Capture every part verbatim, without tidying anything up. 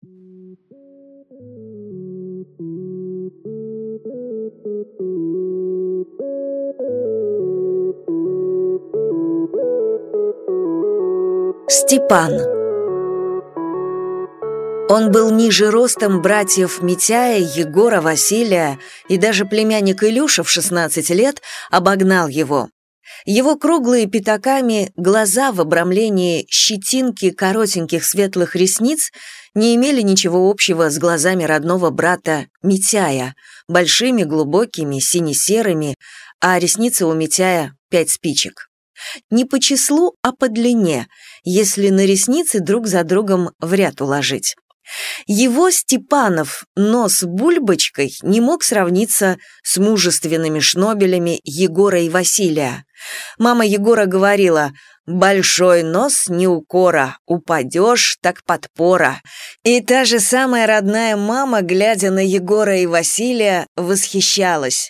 Степан. Он был ниже ростом братьев Митяя, Егора, Василия, и даже племянник Илюша в шестнадцать лет обогнал его. Его круглые пятаками глаза в обрамлении щетинки коротеньких светлых ресниц не имели ничего общего с глазами родного брата Митяя, большими, глубокими, сине-серыми, а ресницы у Митяя пять спичек. Не по числу, а по длине, если на ресницы друг за другом в ряд уложить. Его, Степанов, нос бульбочкой не мог сравниться с мужественными шнобелями Егора и Василия. Мама Егора говорила: «Большой нос не укора, упадешь, так подпора». И та же самая родная мама, глядя на Егора и Василия, восхищалась.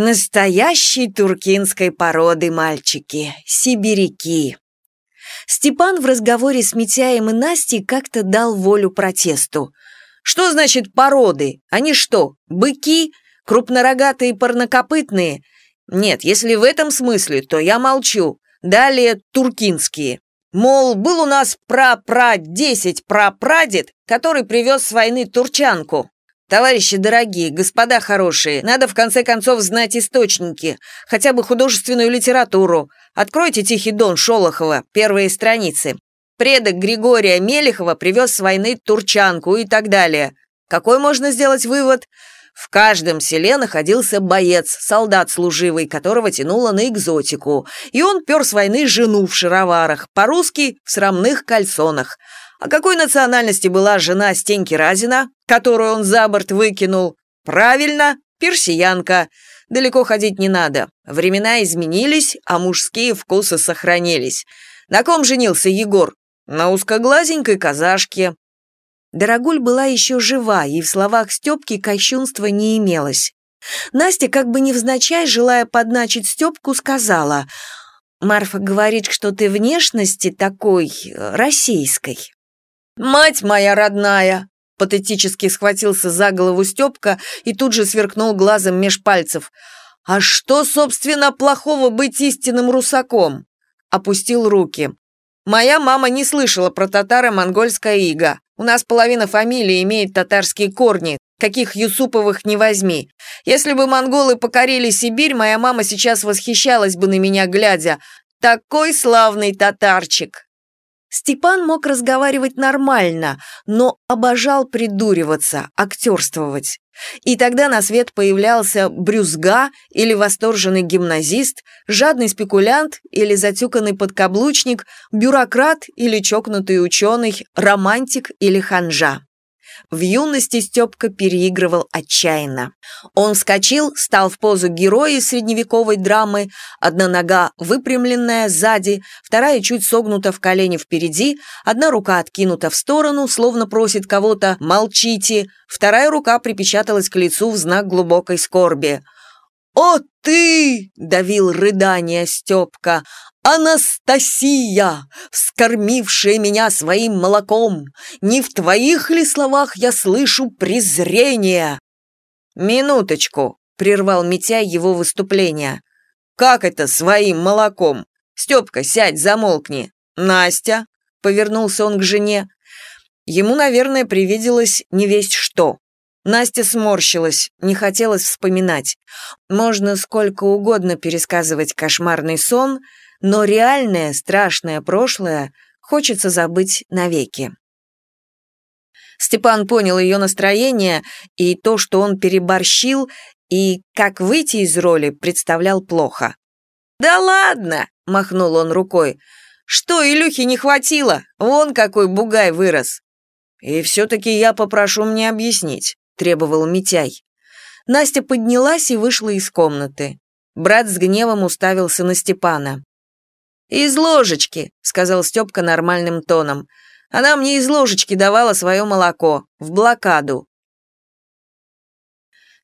Настоящей туркинской породы мальчики, сибиряки. Степан в разговоре с Митяем и Настей как-то дал волю протесту. «Что значит породы? Они что, быки? Крупнорогатые парнокопытные? Нет, если в этом смысле, то я молчу. Далее туркинские. Мол, был у нас пра-пра-десять прапрадед, который привез с войны турчанку. Товарищи дорогие, господа хорошие, надо в конце концов знать источники, хотя бы художественную литературу. Откройте «Тихий дон» Шолохова, первые страницы. Предок Григория Мелехова привез с войны турчанку и так далее. Какой можно сделать вывод? В каждом селе находился боец, солдат служивый, которого тянуло на экзотику, и он пер с войны жену в шароварах, по-русски в срамных кальсонах. А какой национальности была жена Стеньки Разина, которую он за борт выкинул? Правильно, персиянка. Далеко ходить не надо. Времена изменились, а мужские вкусы сохранились. На ком женился Егор? На узкоглазенькой казашке. Дорогуль была еще жива, и в словах Степки кощунства не имелось. Настя, как бы невзначай, желая подначить Степку, сказала: «Марфа говорит, что ты внешности такой российской». «Мать моя родная!» — патетически схватился за голову Степка и тут же сверкнул глазом меж пальцев. «А что, собственно, плохого быть истинным русаком?» Опустил руки. «Моя мама не слышала про татаро-монгольское иго. У нас половина фамилии имеет татарские корни, каких Юсуповых не возьми. Если бы монголы покорили Сибирь, моя мама сейчас восхищалась бы на меня, глядя. Такой славный татарчик!» Степан мог разговаривать нормально, но обожал придуриваться, актерствовать. И тогда на свет появлялся брюзга или восторженный гимназист, жадный спекулянт или затюканный подкаблучник, бюрократ или чокнутый ученый, романтик или ханжа. В юности Степка переигрывал отчаянно. Он вскочил, стал в позу героя из средневековой драмы, одна нога выпрямленная сзади, вторая чуть согнута в колене впереди, одна рука откинута в сторону, словно просит кого-то «молчите», вторая рука припечаталась к лицу в знак глубокой скорби. «О ты!» — давил рыдание Степка. «Анастасия, вскормившая меня своим молоком! Не в твоих ли словах я слышу презрение?» «Минуточку», — прервал Митяй его выступление. «Как это своим молоком? Степка, сядь, замолкни. Настя», — повернулся он к жене. Ему, наверное, привиделось невесть что. Настя сморщилась, не хотелось вспоминать. Можно сколько угодно пересказывать кошмарный сон, но реальное, страшное прошлое хочется забыть навеки. Степан понял ее настроение и то, что он переборщил, и как выйти из роли представлял плохо. «Да ладно!» — махнул он рукой. «Что, Илюхи не хватило? Вон какой бугай вырос!» «И все-таки я попрошу мне объяснить», — требовал Митяй. Настя поднялась и вышла из комнаты. Брат с гневом уставился на Степана. «Из ложечки», — сказал Степка нормальным тоном. «Она мне из ложечки давала свое молоко, в блокаду».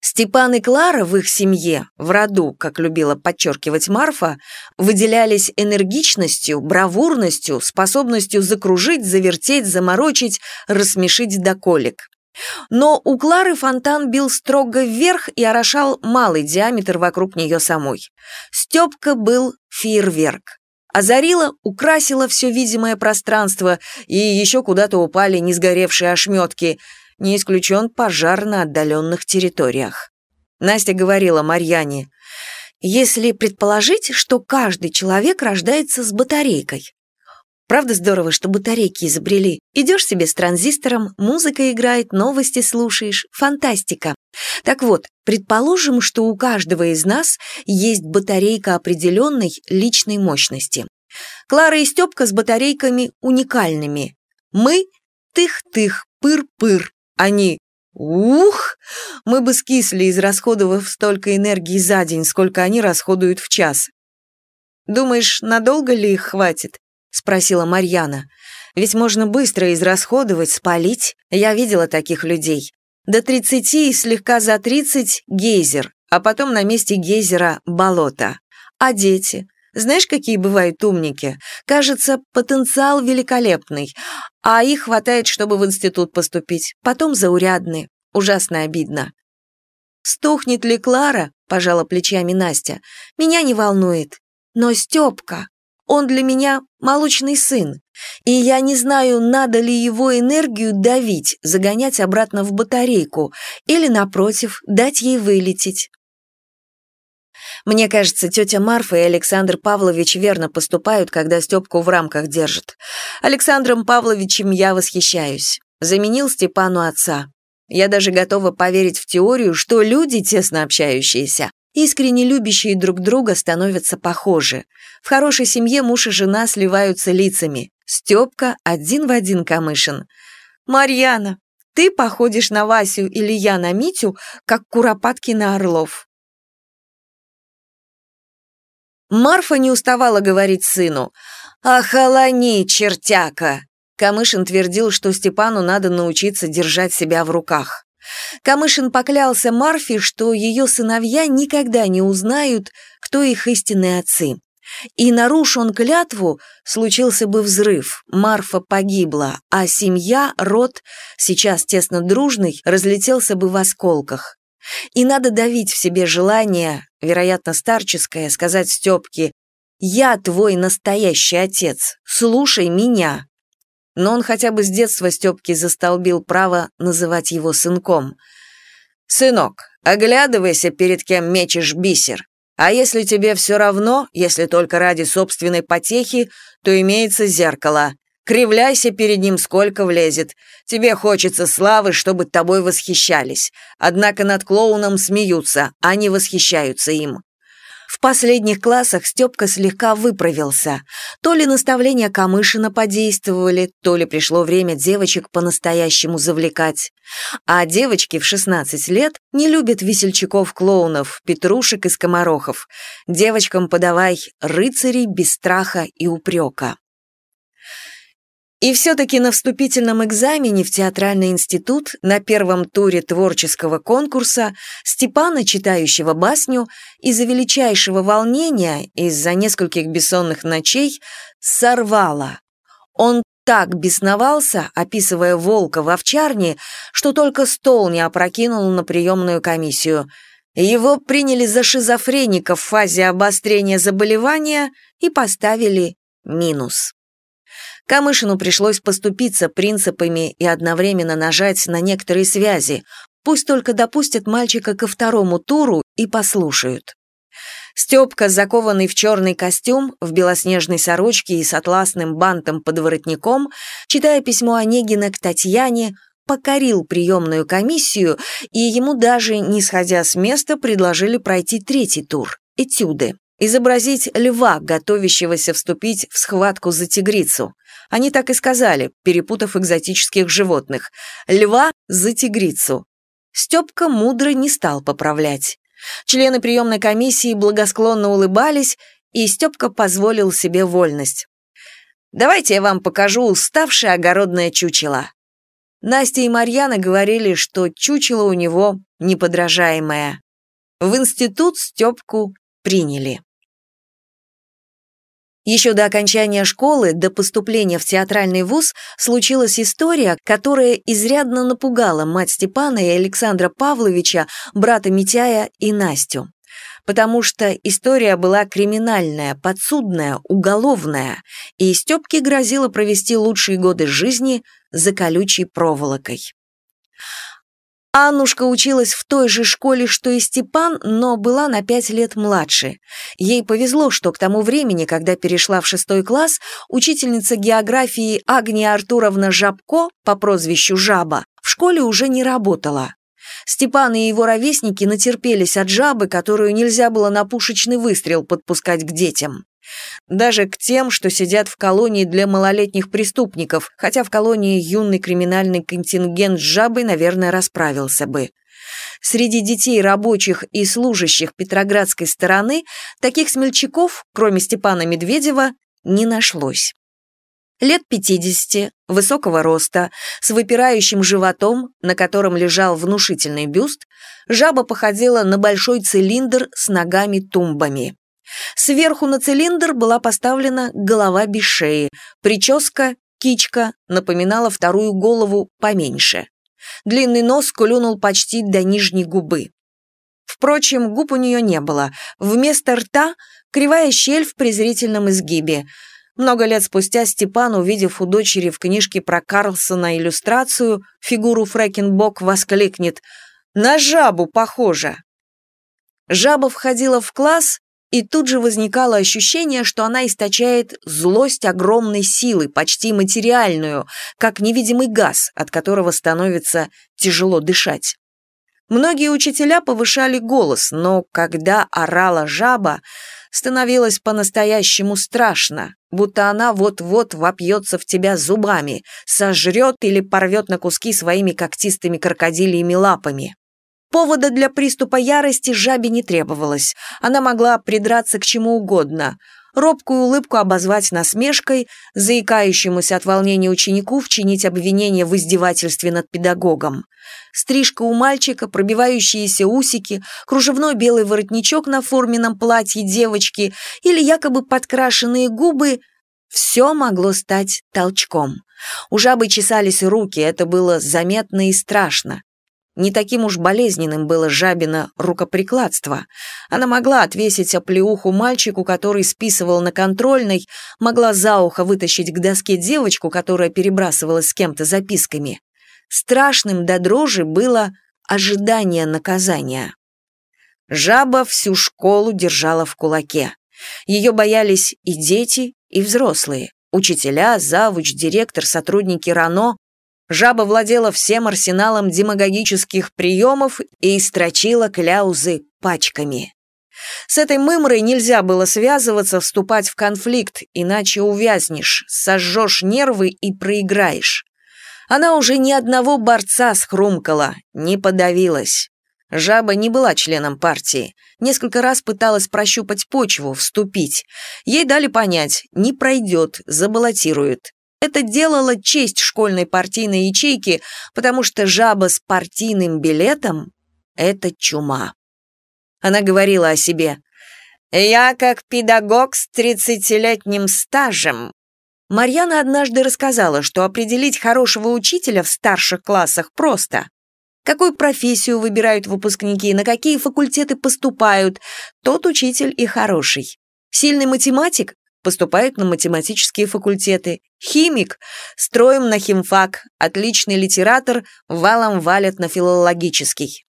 Степан и Клара в их семье, в роду, как любила подчеркивать Марфа, выделялись энергичностью, бравурностью, способностью закружить, завертеть, заморочить, рассмешить до колик. Но у Клары фонтан бил строго вверх и орошал малый диаметр вокруг нее самой. Степка был фейерверк. Озарила, украсила все видимое пространство, и еще куда-то упали несгоревшие ошметки. Не исключен пожар на отдаленных территориях. Настя говорила Марьяне: «Если предположить, что каждый человек рождается с батарейкой. Правда здорово, что батарейки изобрели. Идешь себе с транзистором, музыка играет, новости слушаешь. Фантастика. Так вот, предположим, что у каждого из нас есть батарейка определенной личной мощности. Клара и Степка с батарейками уникальными. Мы — тых-тых, пыр-пыр. Они — ух! Мы бы скисли, израсходовав столько энергии за день, сколько они расходуют в час. Думаешь, надолго ли их хватит?» — спросила Марьяна. «Ведь можно быстро израсходовать, спалить. Я видела таких людей. До тридцати и слегка за тридцать — гейзер, а потом на месте гейзера — болото. А дети? Знаешь, какие бывают умники? Кажется, потенциал великолепный, а их хватает, чтобы в институт поступить. Потом заурядны. Ужасно обидно». «Стухнет ли Клара?» — пожала плечами Настя. «Меня не волнует. Но Степка, он для меня молочный сын, и я не знаю, надо ли его энергию давить, загонять обратно в батарейку, или, напротив, дать ей вылететь». Мне кажется, тетя Марфа и Александр Павлович верно поступают, когда Степку в рамках держат. Александром Павловичем я восхищаюсь. Заменил Степану отца. Я даже готова поверить в теорию, что люди, тесно общающиеся, искренне любящие друг друга, становятся похожи. В хорошей семье муж и жена сливаются лицами. Степка один в один Камышин. «Марьяна, ты походишь на Васю или я на Митю, как куропатки на орлов». Марфа не уставала говорить сыну: «Охолони, чертяка!» Камышин твердил, что Степану надо научиться держать себя в руках. Камышин поклялся Марфе, что ее сыновья никогда не узнают, кто их истинные отцы. И, наруш он клятву, случился бы взрыв, Марфа погибла, а семья, род, сейчас тесно дружный, разлетелся бы в осколках. И надо давить в себе желание, вероятно, старческое, сказать Степке: «Я твой настоящий отец, слушай меня». Но он хотя бы с детства Степке застолбил право называть его сынком. «Сынок, оглядывайся, перед кем мечешь бисер. А если тебе все равно, если только ради собственной потехи, то имеется зеркало. Кривляйся перед ним, сколько влезет. Тебе хочется славы, чтобы тобой восхищались. Однако над клоуном смеются, а не восхищаются им». В последних классах Степка слегка выправился. То ли наставления Камышина подействовали, то ли пришло время девочек по-настоящему завлекать. А девочки в шестнадцать лет не любят весельчаков-клоунов, петрушек и скоморохов. Девочкам подавай рыцарей без страха и упрека. И все-таки на вступительном экзамене в театральный институт на первом туре творческого конкурса Степана, читающего басню, из-за величайшего волнения, из-за нескольких бессонных ночей, сорвало. Он так бесновался, описывая волка в овчарне, что только стол не опрокинул на приемную комиссию. Его приняли за шизофреника в фазе обострения заболевания и поставили минус. Камышину пришлось поступиться принципами и одновременно нажать на некоторые связи, пусть только допустят мальчика ко второму туру и послушают. Степка, закованный в черный костюм, в белоснежной сорочке и с атласным бантом под воротником, читая письмо Онегина к Татьяне, покорил приемную комиссию, и ему даже, не сходя с места, предложили пройти третий тур – этюды. Изобразить льва, готовящегося вступить в схватку за тигрицу. Они так и сказали, перепутав экзотических животных. Льва за тигрицу. Степка мудро не стал поправлять. Члены приемной комиссии благосклонно улыбались, и Степка позволил себе вольность. «Давайте я вам покажу уставшее огородное чучело». Настя и Марьяна говорили, что чучело у него неподражаемое. В институт Степку приняли. Еще до окончания школы, до поступления в театральный вуз, случилась история, которая изрядно напугала мать Степана и Александра Павловича, брата Митяя и Настю. Потому что история была криминальная, подсудная, уголовная, и Степке грозило провести лучшие годы жизни за колючей проволокой. Аннушка училась в той же школе, что и Степан, но была на пять лет младше. Ей повезло, что к тому времени, когда перешла в шестой класс, учительница географии Агния Артуровна Жабко по прозвищу Жаба в школе уже не работала. Степан и его ровесники натерпелись от жабы, которую нельзя было на пушечный выстрел подпускать к детям. Даже к тем, что сидят в колонии для малолетних преступников, хотя в колонии юный криминальный контингент с жабой, наверное, расправился бы. Среди детей рабочих и служащих петроградской стороны таких смельчаков, кроме Степана Медведева, не нашлось. Лет пятидесяти, высокого роста, с выпирающим животом, на котором лежал внушительный бюст, жаба походила на большой цилиндр с ногами-тумбами. Сверху на цилиндр была поставлена голова без шеи, прическа, кичка, напоминала вторую голову поменьше. Длинный нос клюнул почти до нижней губы. Впрочем, губ у нее не было, вместо рта кривая щель в презрительном изгибе. Много лет спустя Степан, увидев у дочери в книжке про Карлсона иллюстрацию, фигуру Фрэкенбок, воскликнет: «На жабу похоже!». Жаба входила в класс, и тут же возникало ощущение, что она источает злость огромной силы, почти материальную, как невидимый газ, от которого становится тяжело дышать. Многие учителя повышали голос, но когда орала жаба, становилось по-настоящему страшно, будто она вот-вот вопьется в тебя зубами, сожрет или порвет на куски своими когтистыми крокодильями лапами. Повода для приступа ярости жабе не требовалось, она могла придраться к чему угодно, робкую улыбку обозвать насмешкой, заикающемуся от волнения ученику вчинить обвинение в издевательстве над педагогом. Стрижка у мальчика, пробивающиеся усики, кружевной белый воротничок на форменном платье девочки или якобы подкрашенные губы – все могло стать толчком. У жабы чесались руки, это было заметно и страшно. Не таким уж болезненным было жабино рукоприкладство. Она могла отвесить оплеуху мальчику, который списывал на контрольной, могла за ухо вытащить к доске девочку, которая перебрасывалась с кем-то записками. Страшным до дрожи было ожидание наказания. Жаба всю школу держала в кулаке. Ее боялись и дети, и взрослые. Учителя, завуч, директор, сотрудники РАНО. Жаба владела всем арсеналом демагогических приемов и строчила кляузы пачками. С этой мымрой нельзя было связываться, вступать в конфликт, иначе увязнешь, сожжешь нервы и проиграешь. Она уже ни одного борца схрумкала, не подавилась. Жаба не была членом партии. Несколько раз пыталась прощупать почву, вступить. Ей дали понять, не пройдет, забаллотируют. Это делало честь школьной партийной ячейки, потому что жаба с партийным билетом – это чума. Она говорила о себе: «Я как педагог с тридцатилетним стажем». Марьяна однажды рассказала, что определить хорошего учителя в старших классах просто. Какую профессию выбирают выпускники, на какие факультеты поступают, тот учитель и хороший. Сильный математик поступает на математические факультеты, химик строим на химфак, отличный литератор валом валят на филологический.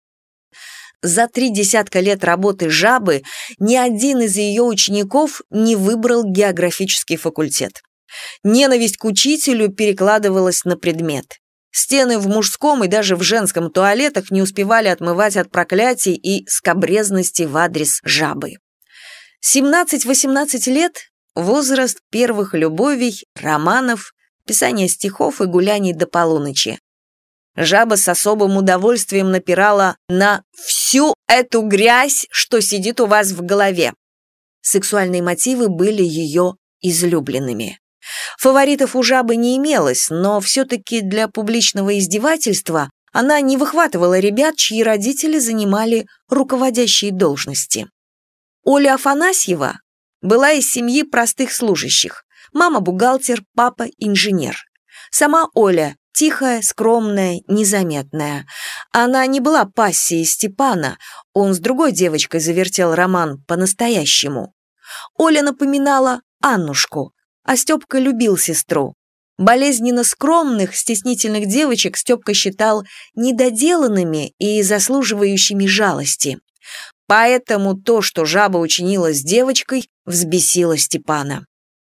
За три десятка лет работы жабы ни один из ее учеников не выбрал географический факультет. Ненависть к учителю перекладывалась на предмет. Стены в мужском и даже в женском туалетах не успевали отмывать от проклятий и скабрезности в адрес жабы. семнадцать-восемнадцать лет – возраст первых любовей, романов, писания стихов и гуляний до полуночи. Жаба с особым удовольствием напирала на всю эту грязь, что сидит у вас в голове. Сексуальные мотивы были ее излюбленными. Фаворитов у жабы не имелось, но все-таки для публичного издевательства она не выхватывала ребят, чьи родители занимали руководящие должности. Оля Афанасьева была из семьи простых служащих. Мама бухгалтер, папа инженер. Сама Оля тихая, скромная, незаметная. Она не была пассией Степана, он с другой девочкой завертел роман по-настоящему. Оля напоминала Аннушку, а Степка любил сестру. Болезненно скромных, стеснительных девочек Степка считал недоделанными и заслуживающими жалости. Поэтому то, что жаба учинила с девочкой, взбесило Степана.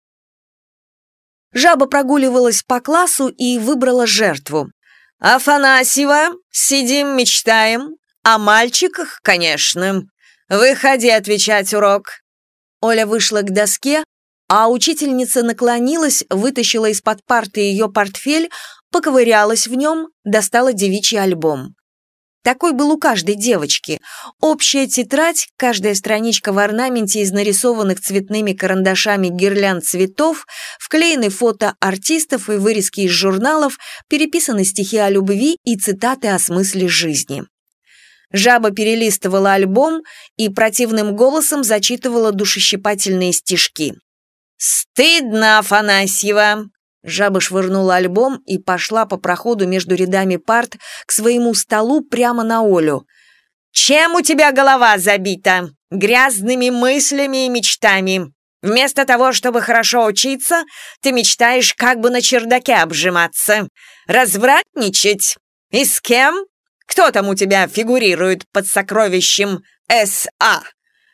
Жаба прогуливалась по классу и выбрала жертву. «Афанасьева, сидим, мечтаем. О мальчиках, конечно. Выходи отвечать урок». Оля вышла к доске, а учительница наклонилась, вытащила из-под парты ее портфель, поковырялась в нем, достала девичий альбом. Такой был у каждой девочки. Общая тетрадь, каждая страничка в орнаменте из нарисованных цветными карандашами гирлянд цветов, вклеены фото артистов и вырезки из журналов, переписаны стихи о любви и цитаты о смысле жизни. Жаба перелистывала альбом и противным голосом зачитывала душещипательные стишки. «Стыдно, Афанасьева!» Жаба швырнула альбом и пошла по проходу между рядами парт к своему столу прямо на Олю. «Чем у тебя голова забита? Грязными мыслями и мечтами. Вместо того, чтобы хорошо учиться, ты мечтаешь как бы на чердаке обжиматься. Развратничать? И с кем? Кто там у тебя фигурирует под сокровищем С А?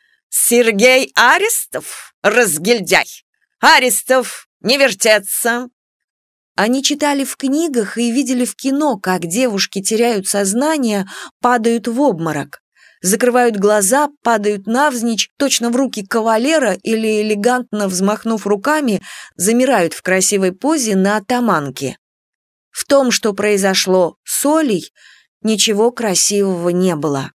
Сергей Арестов? Разгильдяй! Арестов, не вертеться!» Они читали в книгах и видели в кино, как девушки теряют сознание, падают в обморок. Закрывают глаза, падают навзничь, точно в руки кавалера или, элегантно взмахнув руками, замирают в красивой позе на атаманке. В том, что произошло с Олей, ничего красивого не было.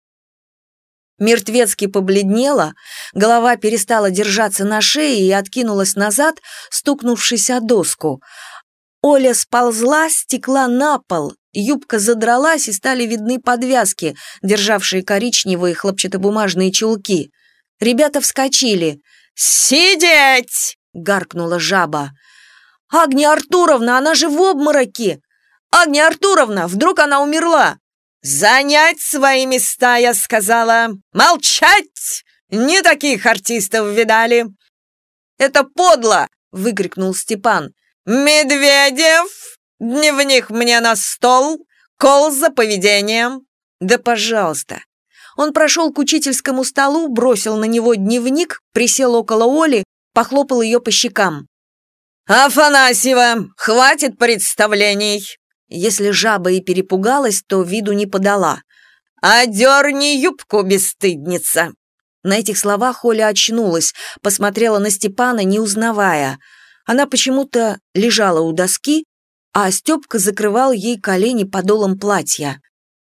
Мертвецки побледнела, голова перестала держаться на шее и откинулась назад, стукнувшись о доску. Оля сползла, стекла на пол, юбка задралась, и стали видны подвязки, державшие коричневые хлопчатобумажные чулки. Ребята вскочили. «Сидеть!» — гаркнула жаба. «Агния Артуровна, она же в обмороке! Агния Артуровна, вдруг она умерла!» «Занять свои места, я сказала! Молчать! Не таких артистов видали!» «Это подло!» — выкрикнул Степан. «Медведев, дневник мне на стол, кол за поведением». «Да пожалуйста». Он прошел к учительскому столу, бросил на него дневник, присел около Оли, похлопал ее по щекам. «Афанасьева, хватит представлений!» Если жаба и перепугалась, то виду не подала. «Одерни юбку, бесстыдница!» На этих словах Оля очнулась, посмотрела на Степана, не узнавая. Она почему-то лежала у доски, а Степка закрывал ей колени подолом платья.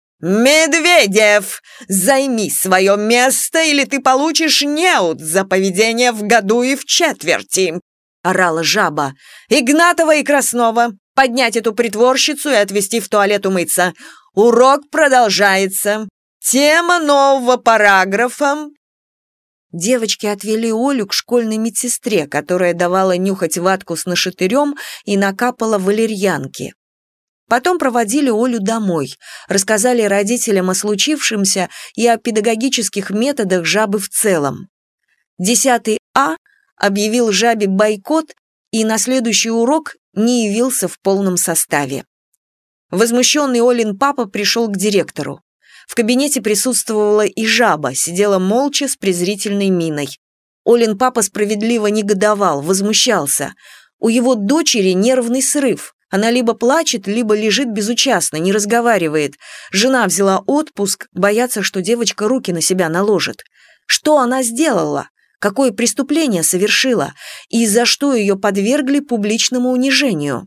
«Медведев, займи свое место, или ты получишь неуд за поведение в году и в четверти!» — орала жаба. «Игнатова и Краснова, поднять эту притворщицу и отвезти в туалет умыться. Урок продолжается. Тема нового параграфа». Девочки отвели Олю к школьной медсестре, которая давала нюхать ватку с нашатырем и накапала валерьянки. Потом проводили Олю домой, рассказали родителям о случившемся и о педагогических методах жабы в целом. Десятый А объявил жабе бойкот и на следующий урок не явился в полном составе. Возмущенный Олин папа пришел к директору. В кабинете присутствовала и жаба, сидела молча с презрительной миной. Олин папа справедливо негодовал, возмущался. У его дочери нервный срыв. Она либо плачет, либо лежит безучастно, не разговаривает. Жена взяла отпуск, боятся, что девочка руки на себя наложит. Что она сделала? Какое преступление совершила? И за что ее подвергли публичному унижению?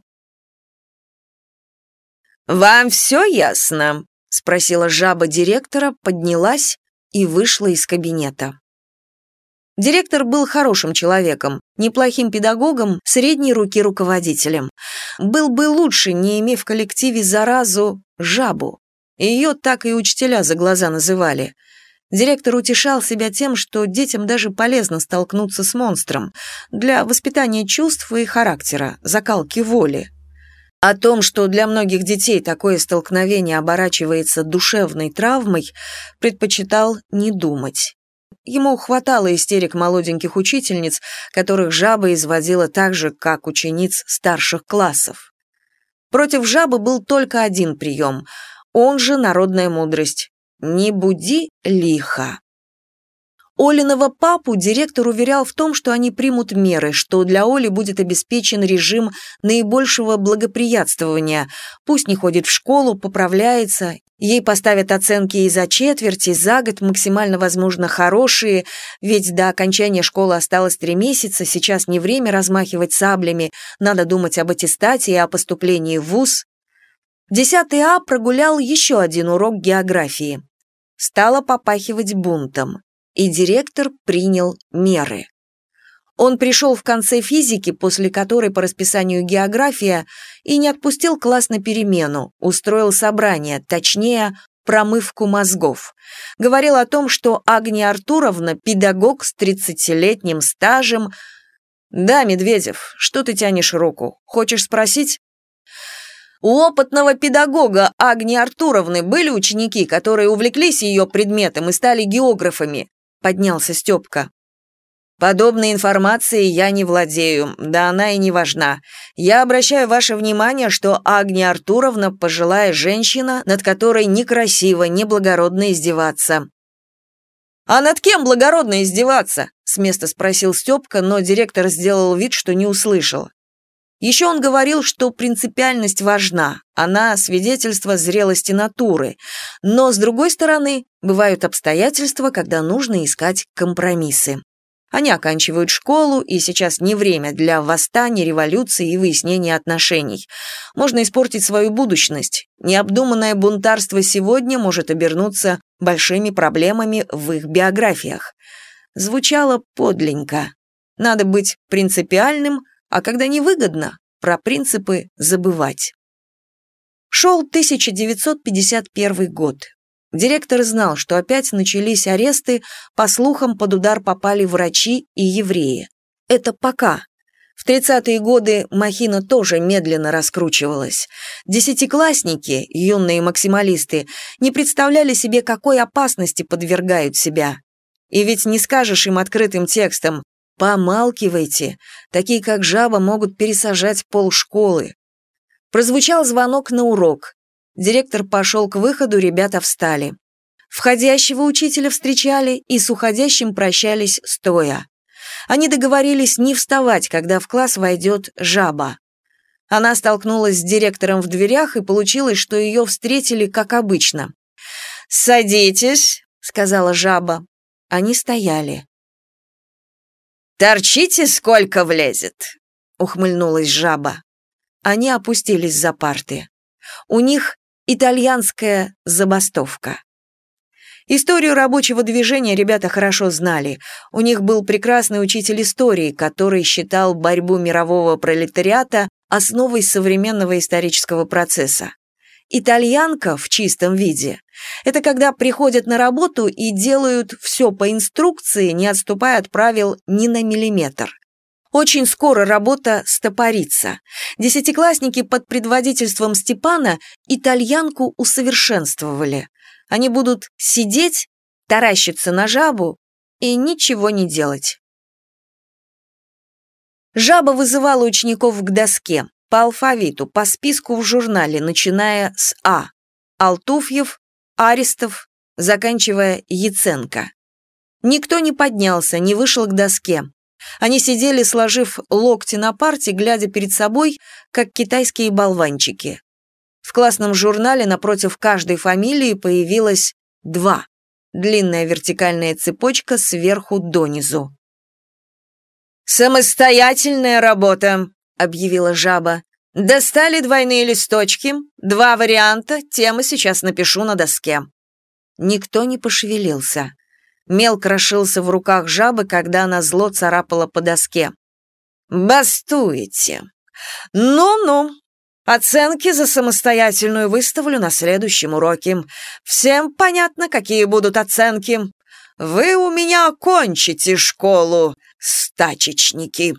«Вам все ясно?» — спросила жаба директора, поднялась и вышла из кабинета. Директор был хорошим человеком, неплохим педагогом, средней руки руководителем. Был бы лучше, не имев в коллективе заразу жабу. Ее так и учителя за глаза называли. Директор утешал себя тем, что детям даже полезно столкнуться с монстром для воспитания чувств и характера, закалки воли. О том, что для многих детей такое столкновение оборачивается душевной травмой, предпочитал не думать. Ему хватало истерик молоденьких учительниц, которых жаба изводила так же, как учениц старших классов. Против жабы был только один прием, он же народная мудрость «не буди лихо». Олиного папу директор уверял в том, что они примут меры, что для Оли будет обеспечен режим наибольшего благоприятствования, пусть не ходит в школу, поправляется, ей поставят оценки и за четверть, и за год максимально возможно хорошие, ведь до окончания школы осталось три месяца, сейчас не время размахивать саблями, надо думать об аттестате и о поступлении в вуз. Десятый А прогулял еще один урок географии. Стало попахивать бунтом. И директор принял меры. Он пришел в конце физики, после которой по расписанию география, и не отпустил класс на перемену, устроил собрание, точнее, промывку мозгов. Говорил о том, что Агния Артуровна, педагог с тридцатилетним стажем... «Да, Медведев, что ты тянешь руку? Хочешь спросить?» У опытного педагога Агнии Артуровны были ученики, которые увлеклись ее предметом и стали географами, поднялся Степка. Подобной информацией я не владею, да она и не важна. Я обращаю ваше внимание, что Агния Артуровна – пожилая женщина, над которой некрасиво, неблагородно издеваться. «А над кем благородно издеваться?» – с места спросил Степка, но директор сделал вид, что не услышал. Еще он говорил, что принципиальность важна, она свидетельство зрелости натуры, но, с другой стороны, бывают обстоятельства, когда нужно искать компромиссы. Они оканчивают школу, и сейчас не время для восстания, революции и выяснения отношений. Можно испортить свою будущность. Необдуманное бунтарство сегодня может обернуться большими проблемами в их биографиях. Звучало подленько. Надо быть принципиальным, а когда невыгодно, про принципы забывать. Шел тысяча девятьсот пятьдесят первый год. Директор знал, что опять начались аресты, по слухам, под удар попали врачи и евреи. Это пока. В тридцатые годы махина тоже медленно раскручивалась. Десятиклассники, юные максималисты, не представляли себе, какой опасности подвергают себя. И ведь не скажешь им открытым текстом: «Помалкивайте, такие как жаба могут пересажать полшколы». Прозвучал звонок на урок. Директор пошел к выходу, ребята встали. Входящего учителя встречали и с уходящим прощались стоя. Они договорились не вставать, когда в класс войдет жаба. Она столкнулась с директором в дверях, и получилось, что ее встретили как обычно. «Садитесь», — сказала жаба. Они стояли. «Торчите, сколько влезет», — ухмыльнулась жаба. Они опустились за парты. У них итальянская забастовка. Историю рабочего движения ребята хорошо знали. У них был прекрасный учитель истории, который считал борьбу мирового пролетариата основой современного исторического процесса. Итальянка в чистом виде – это когда приходят на работу и делают все по инструкции, не отступая от правил ни на миллиметр. Очень скоро работа стопорится. Десятиклассники под предводительством Степана итальянку усовершенствовали. Они будут сидеть, таращиться на жабу и ничего не делать. Жаба вызывала учеников к доске. По алфавиту, по списку в журнале, начиная с А. Алтуфьев, Аристов, заканчивая Яценко. Никто не поднялся, не вышел к доске. Они сидели, сложив локти на парте, глядя перед собой, как китайские болванчики. В классном журнале напротив каждой фамилии появилось два. Длинная вертикальная цепочка сверху донизу. «Самостоятельная работа», — объявила жаба. «Достали двойные листочки, два варианта, темы сейчас напишу на доске». Никто не пошевелился. Мел крошился в руках жабы, когда она зло царапала по доске. «Бастуете. Ну-ну. Оценки за самостоятельную выставлю на следующем уроке. Всем понятно, какие будут оценки. Вы у меня окончите школу, стачечники».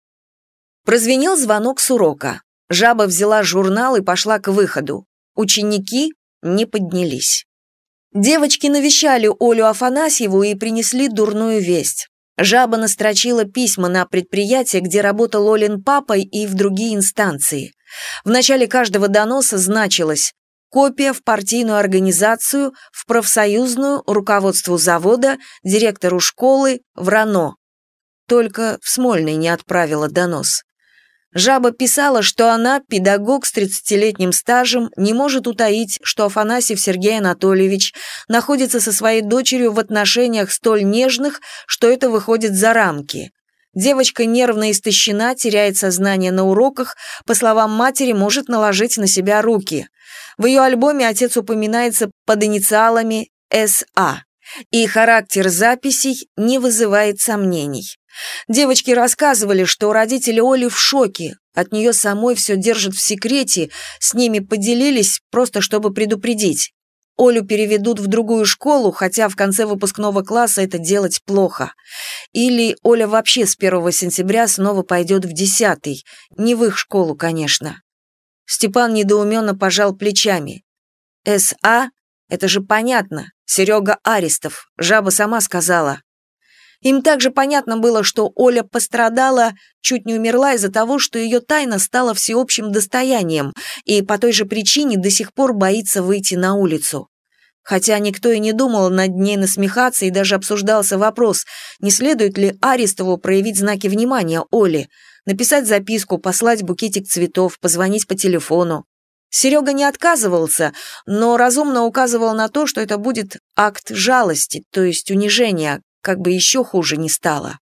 Прозвенел звонок с урока. Жаба взяла журнал и пошла к выходу. Ученики не поднялись. Девочки навещали Олю Афанасьеву и принесли дурную весть. Жаба настрочила письма на предприятие, где работал Олин папа, и в другие инстанции. В начале каждого доноса значилось копия в партийную организацию, в профсоюзную, руководству завода, директору школы, в РАНО. Только в Смольный не отправила донос. Жаба писала, что она, педагог с тридцатилетним стажем, не может утаить, что Афанасьев Сергей Анатольевич находится со своей дочерью в отношениях столь нежных, что это выходит за рамки. Девочка нервно истощена, теряет сознание на уроках, по словам матери, может наложить на себя руки. В ее альбоме отец упоминается под инициалами эс а, и характер записей не вызывает сомнений. Девочки рассказывали, что родители Оли в шоке, от нее самой все держат в секрете, с ними поделились, просто чтобы предупредить. Олю переведут в другую школу, хотя в конце выпускного класса это делать плохо. Или Оля вообще с первого сентября снова пойдет в десятый, не в их школу, конечно. Степан недоуменно пожал плечами. эс а? Это же понятно, Серега Аристов, жаба сама сказала. Им также понятно было, что Оля пострадала, чуть не умерла из-за того, что ее тайна стала всеобщим достоянием, и по той же причине до сих пор боится выйти на улицу. Хотя никто и не думал над ней насмехаться, и даже обсуждался вопрос, не следует ли Аристову проявить знаки внимания Оле, написать записку, послать букетик цветов, позвонить по телефону. Серега не отказывался, но разумно указывал на то, что это будет акт жалости, то есть унижения, как бы еще хуже не стало.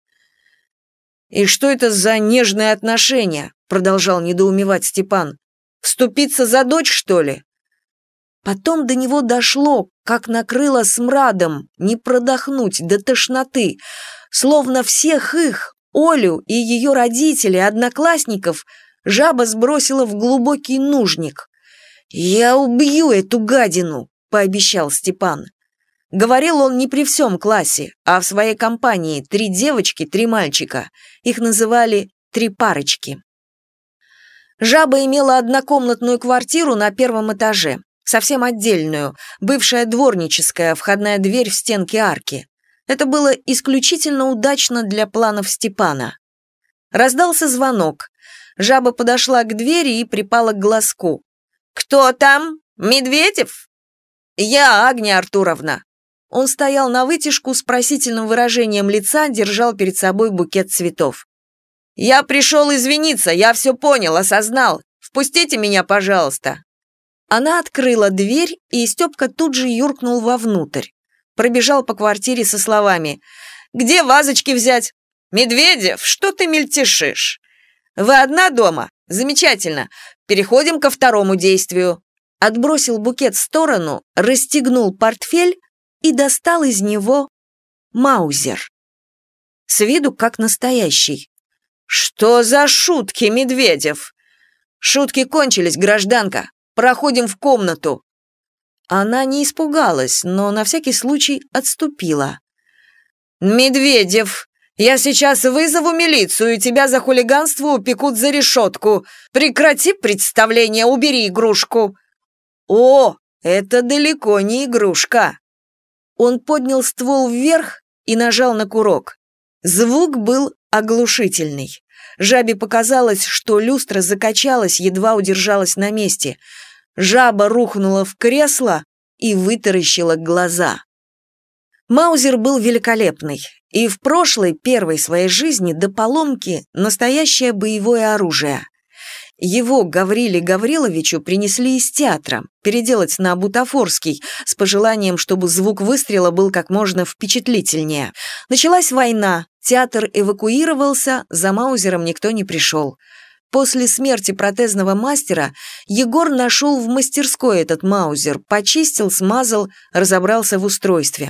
«И что это за нежные отношения?» — продолжал недоумевать Степан. «Вступиться за дочь, что ли?» Потом до него дошло, как накрыло смрадом, не продохнуть до тошноты, словно всех их, Олю и ее родителей, одноклассников, жаба сбросила в глубокий нужник. «Я убью эту гадину», — пообещал Степан. Говорил он не при всем классе, а в своей компании три девочки, три мальчика. Их называли «три парочки». Жаба имела однокомнатную квартиру на первом этаже, совсем отдельную, бывшая дворническая, входная дверь в стенке арки. Это было исключительно удачно для планов Степана. Раздался звонок. Жаба подошла к двери и припала к глазку. «Кто там? Медведев?» «Я, Агния Артуровна». Он стоял навытяжку с просительным выражением лица, держал перед собой букет цветов. «Я пришел извиниться, я все понял, осознал. Впустите меня, пожалуйста». Она открыла дверь, и Степка тут же юркнул вовнутрь. Пробежал по квартире со словами: «Где вазочки взять?» «Медведев, что ты мельтешишь?» «Вы одна дома? Замечательно. Переходим ко второму действию». Отбросил букет в сторону, расстегнул портфель и достал из него маузер. С виду как настоящий. «Что за шутки, Медведев?» «Шутки кончились, гражданка. Проходим в комнату». Она не испугалась, но на всякий случай отступила. «Медведев, я сейчас вызову милицию, и тебя за хулиганство упекут за решетку. Прекрати представление, убери игрушку». «О, это далеко не игрушка». Он поднял ствол вверх и нажал на курок. Звук был оглушительный. Жабе показалось, что люстра закачалась, едва удержалась на месте. Жаба рухнула в кресло и вытаращила глаза. Маузер был великолепный, и в прошлой, первой своей жизни до поломки настоящее боевое оружие. Его Гавриле Гавриловичу принесли из театра, переделать на бутафорский, с пожеланием, чтобы звук выстрела был как можно впечатлительнее. Началась война, театр эвакуировался, за маузером никто не пришел. После смерти протезного мастера Егор нашел в мастерской этот маузер, почистил, смазал, разобрался в устройстве.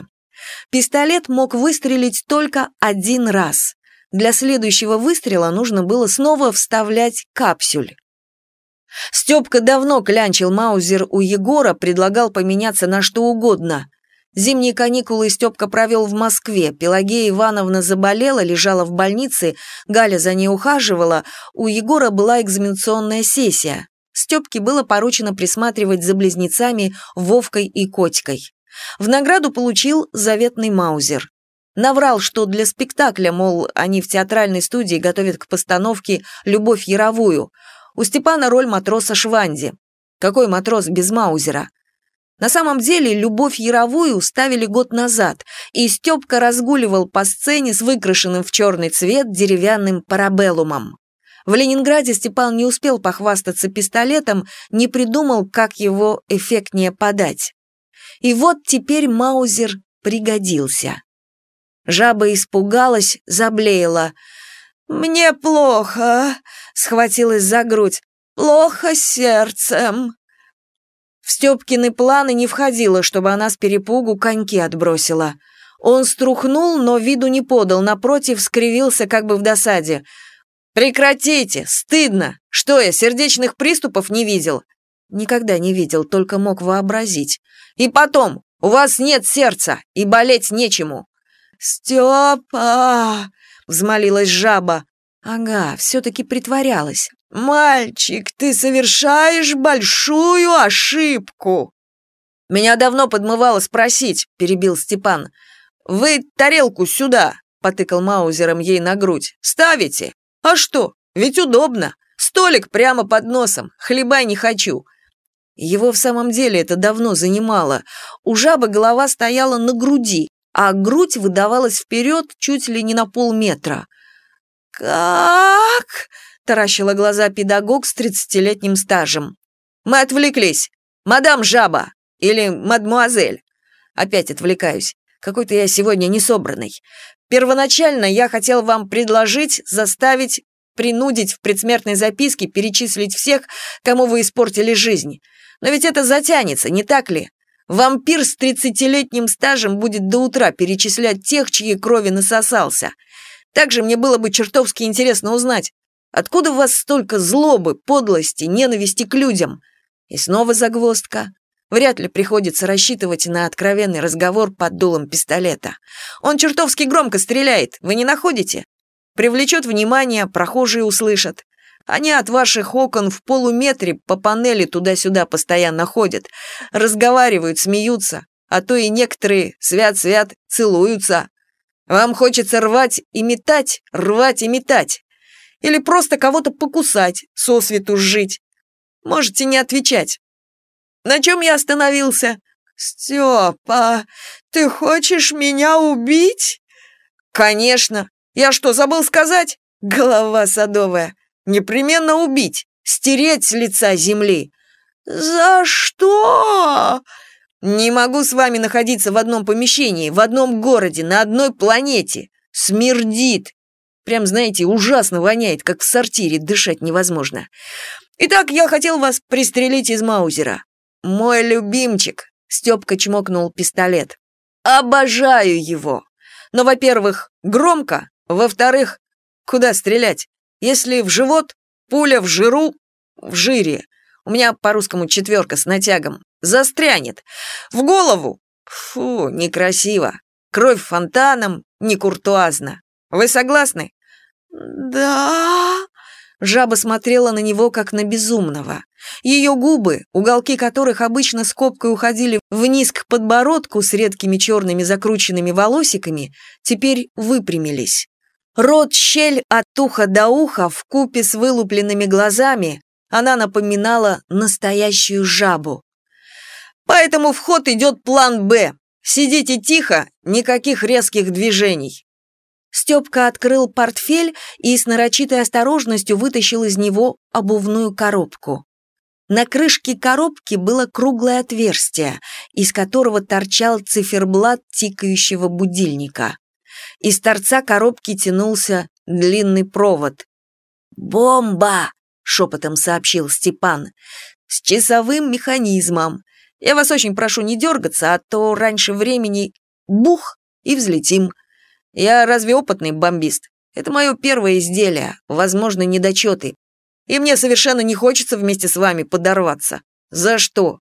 Пистолет мог выстрелить только один раз. Для следующего выстрела нужно было снова вставлять капсюль. Степка давно клянчил маузер у Егора, предлагал поменяться на что угодно. Зимние каникулы Степка провел в Москве, Пелагея Ивановна заболела, лежала в больнице, Галя за ней ухаживала, у Егора была экзаменационная сессия. Степке было поручено присматривать за близнецами Вовкой и Котькой. В награду получил заветный маузер. Наврал, что для спектакля, мол, они в театральной студии готовят к постановке «Любовь Яровую». У Степана роль матроса Шванди. Какой матрос без маузера? На самом деле «Любовь Яровую» ставили год назад, и Степка разгуливал по сцене с выкрашенным в черный цвет деревянным парабеллумом. В Ленинграде Степан не успел похвастаться пистолетом, не придумал, как его эффектнее подать. И вот теперь маузер пригодился. Жаба испугалась, заблеяла. «Мне плохо», — схватилась за грудь. «Плохо сердцем». В Степкины планы не входило, чтобы она с перепугу коньки отбросила. Он струхнул, но виду не подал, напротив, скривился как бы в досаде. «Прекратите! Стыдно! Что я, сердечных приступов не видел?» Никогда не видел, только мог вообразить. «И потом, у вас нет сердца, и болеть нечему». «Степа!» — взмолилась жаба. Ага, все-таки притворялась. «Мальчик, ты совершаешь большую ошибку!» «Меня давно подмывало спросить», — перебил Степан. «Вы тарелку сюда», — потыкал маузером ей на грудь. «Ставите? А что? Ведь удобно. Столик прямо под носом. Хлебай не хочу». Его в самом деле это давно занимало. У жабы голова стояла на груди, а грудь выдавалась вперед чуть ли не на полметра. «Как?» — таращила глаза педагог с тридцатилетним стажем. «Мы отвлеклись. Мадам Жаба или мадмуазель». Опять отвлекаюсь. Какой-то я сегодня несобранный. Первоначально я хотел вам предложить, заставить, принудить в предсмертной записке перечислить всех, кому вы испортили жизнь. Но ведь это затянется, не так ли? Вампир с тридцатилетним стажем будет до утра перечислять тех, чьи крови насосался. Также мне было бы чертовски интересно узнать, откуда у вас столько злобы, подлости, ненависти к людям? И снова загвоздка. Вряд ли приходится рассчитывать на откровенный разговор под дулом пистолета. Он чертовски громко стреляет, вы не находите? Привлечет внимание, прохожие услышат. Они от ваших окон в полуметре по панели туда-сюда постоянно ходят, разговаривают, смеются, а то и некоторые свят-свят целуются. Вам хочется рвать и метать, рвать и метать. Или просто кого-то покусать, сосвету жить. Можете не отвечать. На чем я остановился? Степа, ты хочешь меня убить? Конечно. Я что, забыл сказать? Голова садовая. Непременно убить, стереть с лица земли. За что? Не могу с вами находиться в одном помещении, в одном городе, на одной планете. Смердит. Прям, знаете, ужасно воняет, как в сортире, дышать невозможно. Итак, я хотел вас пристрелить из маузера. Мой любимчик, Степка чмокнул пистолет. Обожаю его. Но, во-первых, громко, во-вторых, куда стрелять? Если в живот, пуля в жиру, в жире. У меня по-русскому четверка с натягом. Застрянет. В голову. Фу, некрасиво. Кровь фонтаном, некуртуазно. Вы согласны? Да. Жаба смотрела на него, как на безумного. Ее губы, уголки которых обычно скобкой уходили вниз к подбородку с редкими черными закрученными волосиками, теперь выпрямились. Рот щель от уха до уха вкупе с вылупленными глазами, она напоминала настоящую жабу. Поэтому в ход идет план «Б». Сидите тихо, никаких резких движений. Степка открыл портфель и с нарочитой осторожностью вытащил из него обувную коробку. На крышке коробки было круглое отверстие, из которого торчал циферблат тикающего будильника. Из торца коробки тянулся длинный провод. «Бомба!» — шепотом сообщил Степан. «С часовым механизмом. Я вас очень прошу не дергаться, а то раньше времени Бух, и взлетим. Я разве опытный бомбист? Это мое первое изделие, возможно, недочеты. И мне совершенно не хочется вместе с вами подорваться. За что?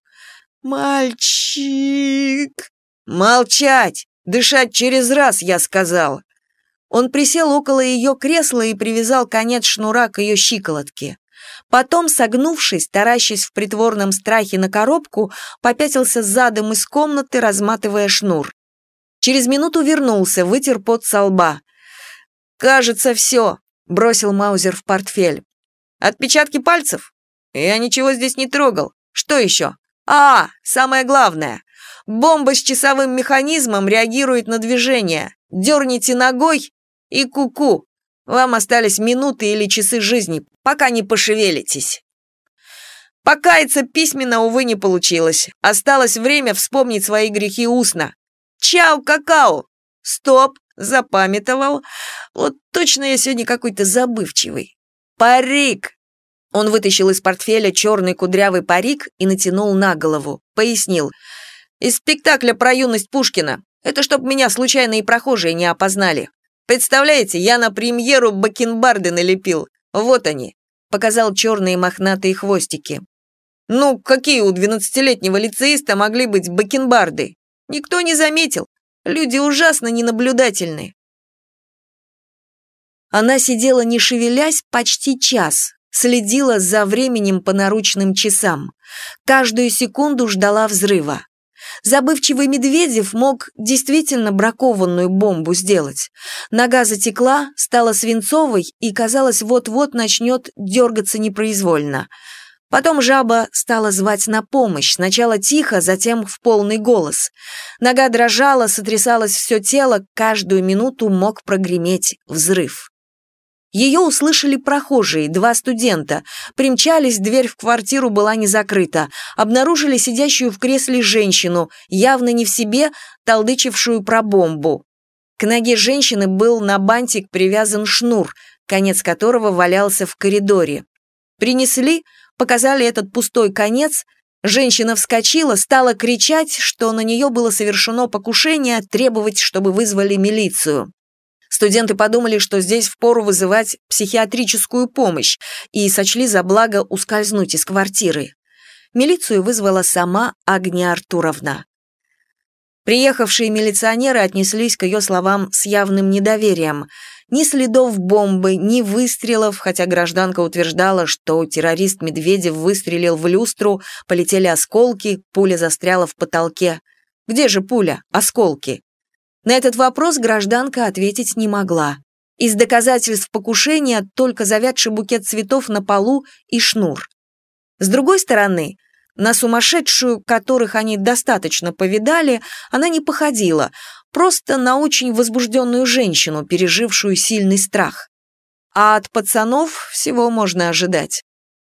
Мальчик. Молчать! Дышать через раз, я сказал. Он присел около ее кресла и привязал конец шнура к ее щиколотке. Потом, согнувшись, таращась в притворном страхе на коробку, попятился задом из комнаты, разматывая шнур. Через минуту вернулся, вытер пот со лба. «Кажется, все», — бросил Маузер в портфель. «Отпечатки пальцев? Я ничего здесь не трогал. Что еще? А, самое главное. Бомба с часовым механизмом реагирует на движение. Дерните ногой и ку-ку. Вам остались минуты или часы жизни, пока не пошевелитесь». Покаяться письменно, увы, не получилось. Осталось время вспомнить свои грехи устно. «Чао, какао!» «Стоп!» Запамятовал. Вот точно я сегодня какой-то забывчивый. «Парик!» Он вытащил из портфеля черный кудрявый парик и натянул на голову. Пояснил. «Из спектакля про юность Пушкина. Это чтоб меня случайные прохожие не опознали. Представляете, я на премьеру бакенбарды налепил. Вот они». Показал черные мохнатые хвостики. «Ну, какие у двенадцатилетнего лицеиста могли быть бакенбарды? Никто не заметил. Люди ужасно ненаблюдательны». Она сидела, не шевелясь, почти час, следила за временем по наручным часам. Каждую секунду ждала взрыва. Забывчивый Медведев мог действительно бракованную бомбу сделать. Нога затекла, стала свинцовой и, казалось, вот-вот начнет дергаться непроизвольно. Потом жаба стала звать на помощь, сначала тихо, затем в полный голос. Нога дрожала, сотрясалось все тело, каждую минуту мог прогреметь взрыв. Ее услышали прохожие, два студента. Примчались, дверь в квартиру была не закрыта. Обнаружили сидящую в кресле женщину, явно не в себе, толдычившую про бомбу. К ноге женщины был на бантик привязан шнур, конец которого валялся в коридоре. Принесли, показали этот пустой конец, женщина вскочила, стала кричать, что на нее было совершено покушение, требовать, чтобы вызвали милицию. Студенты подумали, что здесь впору вызывать психиатрическую помощь, и сочли за благо ускользнуть из квартиры. Милицию вызвала сама Агния Артуровна. Приехавшие милиционеры отнеслись к ее словам с явным недоверием. Ни следов бомбы, ни выстрелов, хотя гражданка утверждала, что террорист Медведев выстрелил в люстру, полетели осколки, пуля застряла в потолке. Где же пуля? Осколки. На этот вопрос гражданка ответить не могла. Из доказательств покушения только завядший букет цветов на полу и шнур. С другой стороны, на сумасшедшую, которых они достаточно повидали, она не походила, просто на очень возбужденную женщину, пережившую сильный страх. А от пацанов всего можно ожидать.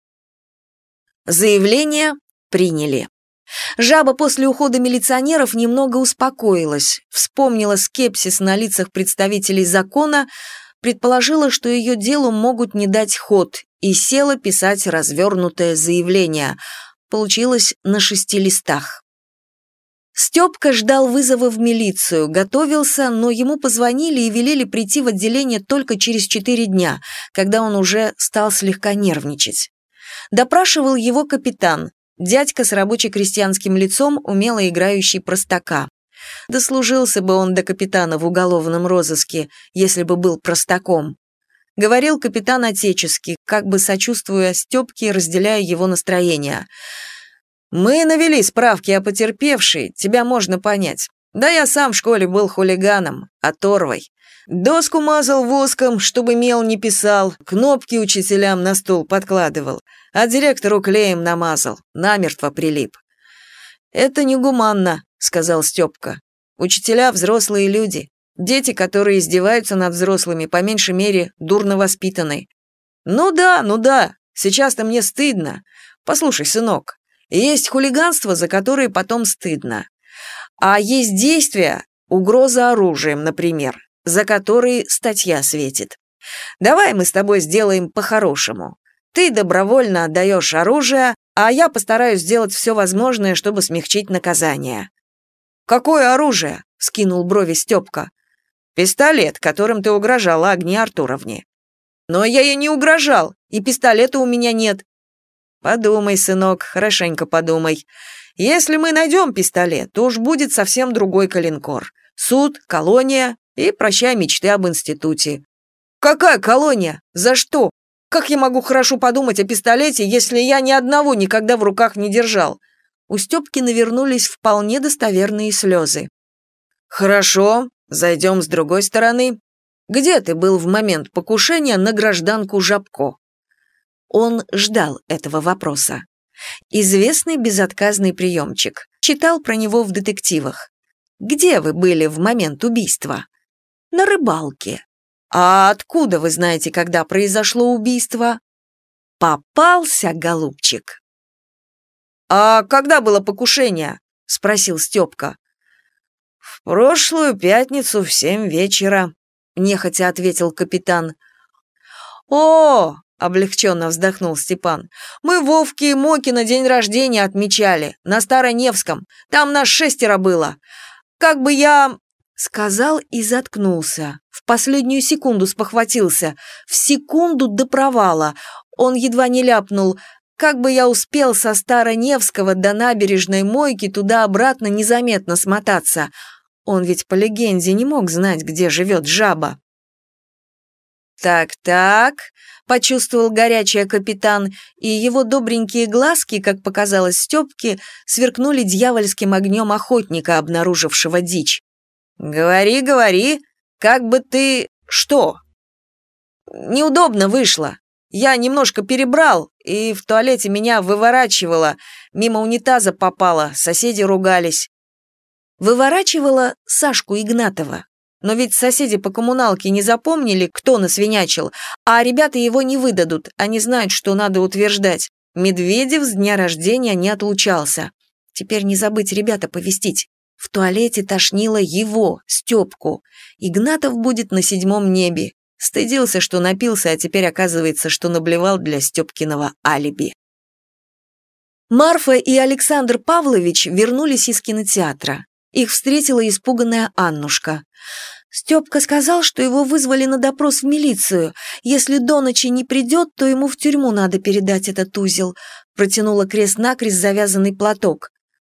Заявление приняли. Жаба после ухода милиционеров немного успокоилась, вспомнила скепсис на лицах представителей закона, предположила, что ее делу могут не дать ход, и села писать развернутое заявление. Получилось на шести листах. Степка ждал вызова в милицию, готовился, но ему позвонили и велели прийти в отделение только через четыре дня, когда он уже стал слегка нервничать. Допрашивал его капитан, дядька с рабоче-крестьянским лицом, умело играющий простака. Дослужился бы он до капитана в уголовном розыске, если бы был простаком. Говорил капитан отечески, как бы сочувствуя Степке, разделяя его настроение. «Мы навели справки о потерпевшей, тебя можно понять. Да я сам в школе был хулиганом, оторвой. Доску мазал воском, чтобы мел не писал, кнопки учителям на стол подкладывал, а директору клеем намазал, намертво прилип». «Это негуманно», — сказал Степка. «Учителя — взрослые люди. Дети, которые издеваются над взрослыми, по меньшей мере, дурно воспитаны». «Ну да, ну да, сейчас-то мне стыдно. Послушай, сынок, есть хулиганство, за которое потом стыдно. А есть действия, угроза оружием, например, за которые статья светит. Давай мы с тобой сделаем по-хорошему. Ты добровольно отдаешь оружие, а я постараюсь сделать все возможное, чтобы смягчить наказание». «Какое оружие?» — вскинул брови Степка. «Пистолет, которым ты угрожала Агне Артуровне». «Но я ей не угрожал, и пистолета у меня нет». «Подумай, сынок, хорошенько подумай. Если мы найдем пистолет, то уж будет совсем другой калинкор. Суд, колония и прощай мечты об институте». «Какая колония? За что? Как я могу хорошо подумать о пистолете, если я ни одного никогда в руках не держал?» У Степки навернулись вполне достоверные слезы. «Хорошо, зайдем с другой стороны. Где ты был в момент покушения на гражданку Жабко?» Он ждал этого вопроса. Известный безотказный приемчик. Читал про него в детективах. «Где вы были в момент убийства?» «На рыбалке». «А откуда вы знаете, когда произошло убийство?» «Попался, голубчик». «А когда было покушение?» — спросил Степка. «В прошлую пятницу в семь вечера», — нехотя ответил капитан. «О!» — облегченно вздохнул Степан. «Мы Вовки и Моки на день рождения отмечали, на Староневском. Там нас шестеро было. Как бы я...» Сказал и заткнулся. В последнюю секунду спохватился. В секунду до провала. Он едва не ляпнул: «Как бы я успел со Староневского до набережной мойки туда-обратно незаметно смотаться». Он ведь по легенде не мог знать, где живет жаба. «Так-так», — почувствовал горячий капитан, и его добренькие глазки, как показалось Степке, сверкнули дьявольским огнем охотника, обнаружившего дичь. «Говори, говори, как бы ты... что?» «Неудобно вышло. Я немножко перебрал, и в туалете меня выворачивало, мимо унитаза попало, соседи ругались». Выворачивало Сашку Игнатова. Но ведь соседи по коммуналке не запомнили, кто насвинячил, а ребята его не выдадут, они знают, что надо утверждать. Медведев с дня рождения не отлучался. Теперь не забыть ребят оповестить. В туалете тошнило его, Степку. Игнатов будет на седьмом небе. Стыдился, что напился, а теперь оказывается, что наблевал для Степкиного алиби. Марфа и Александр Павлович вернулись из кинотеатра. Их встретила испуганная Аннушка. «Степка сказал, что его вызвали на допрос в милицию. Если до ночи не придет, то ему в тюрьму надо передать этот узел», протянула крест-накрест завязанный платок.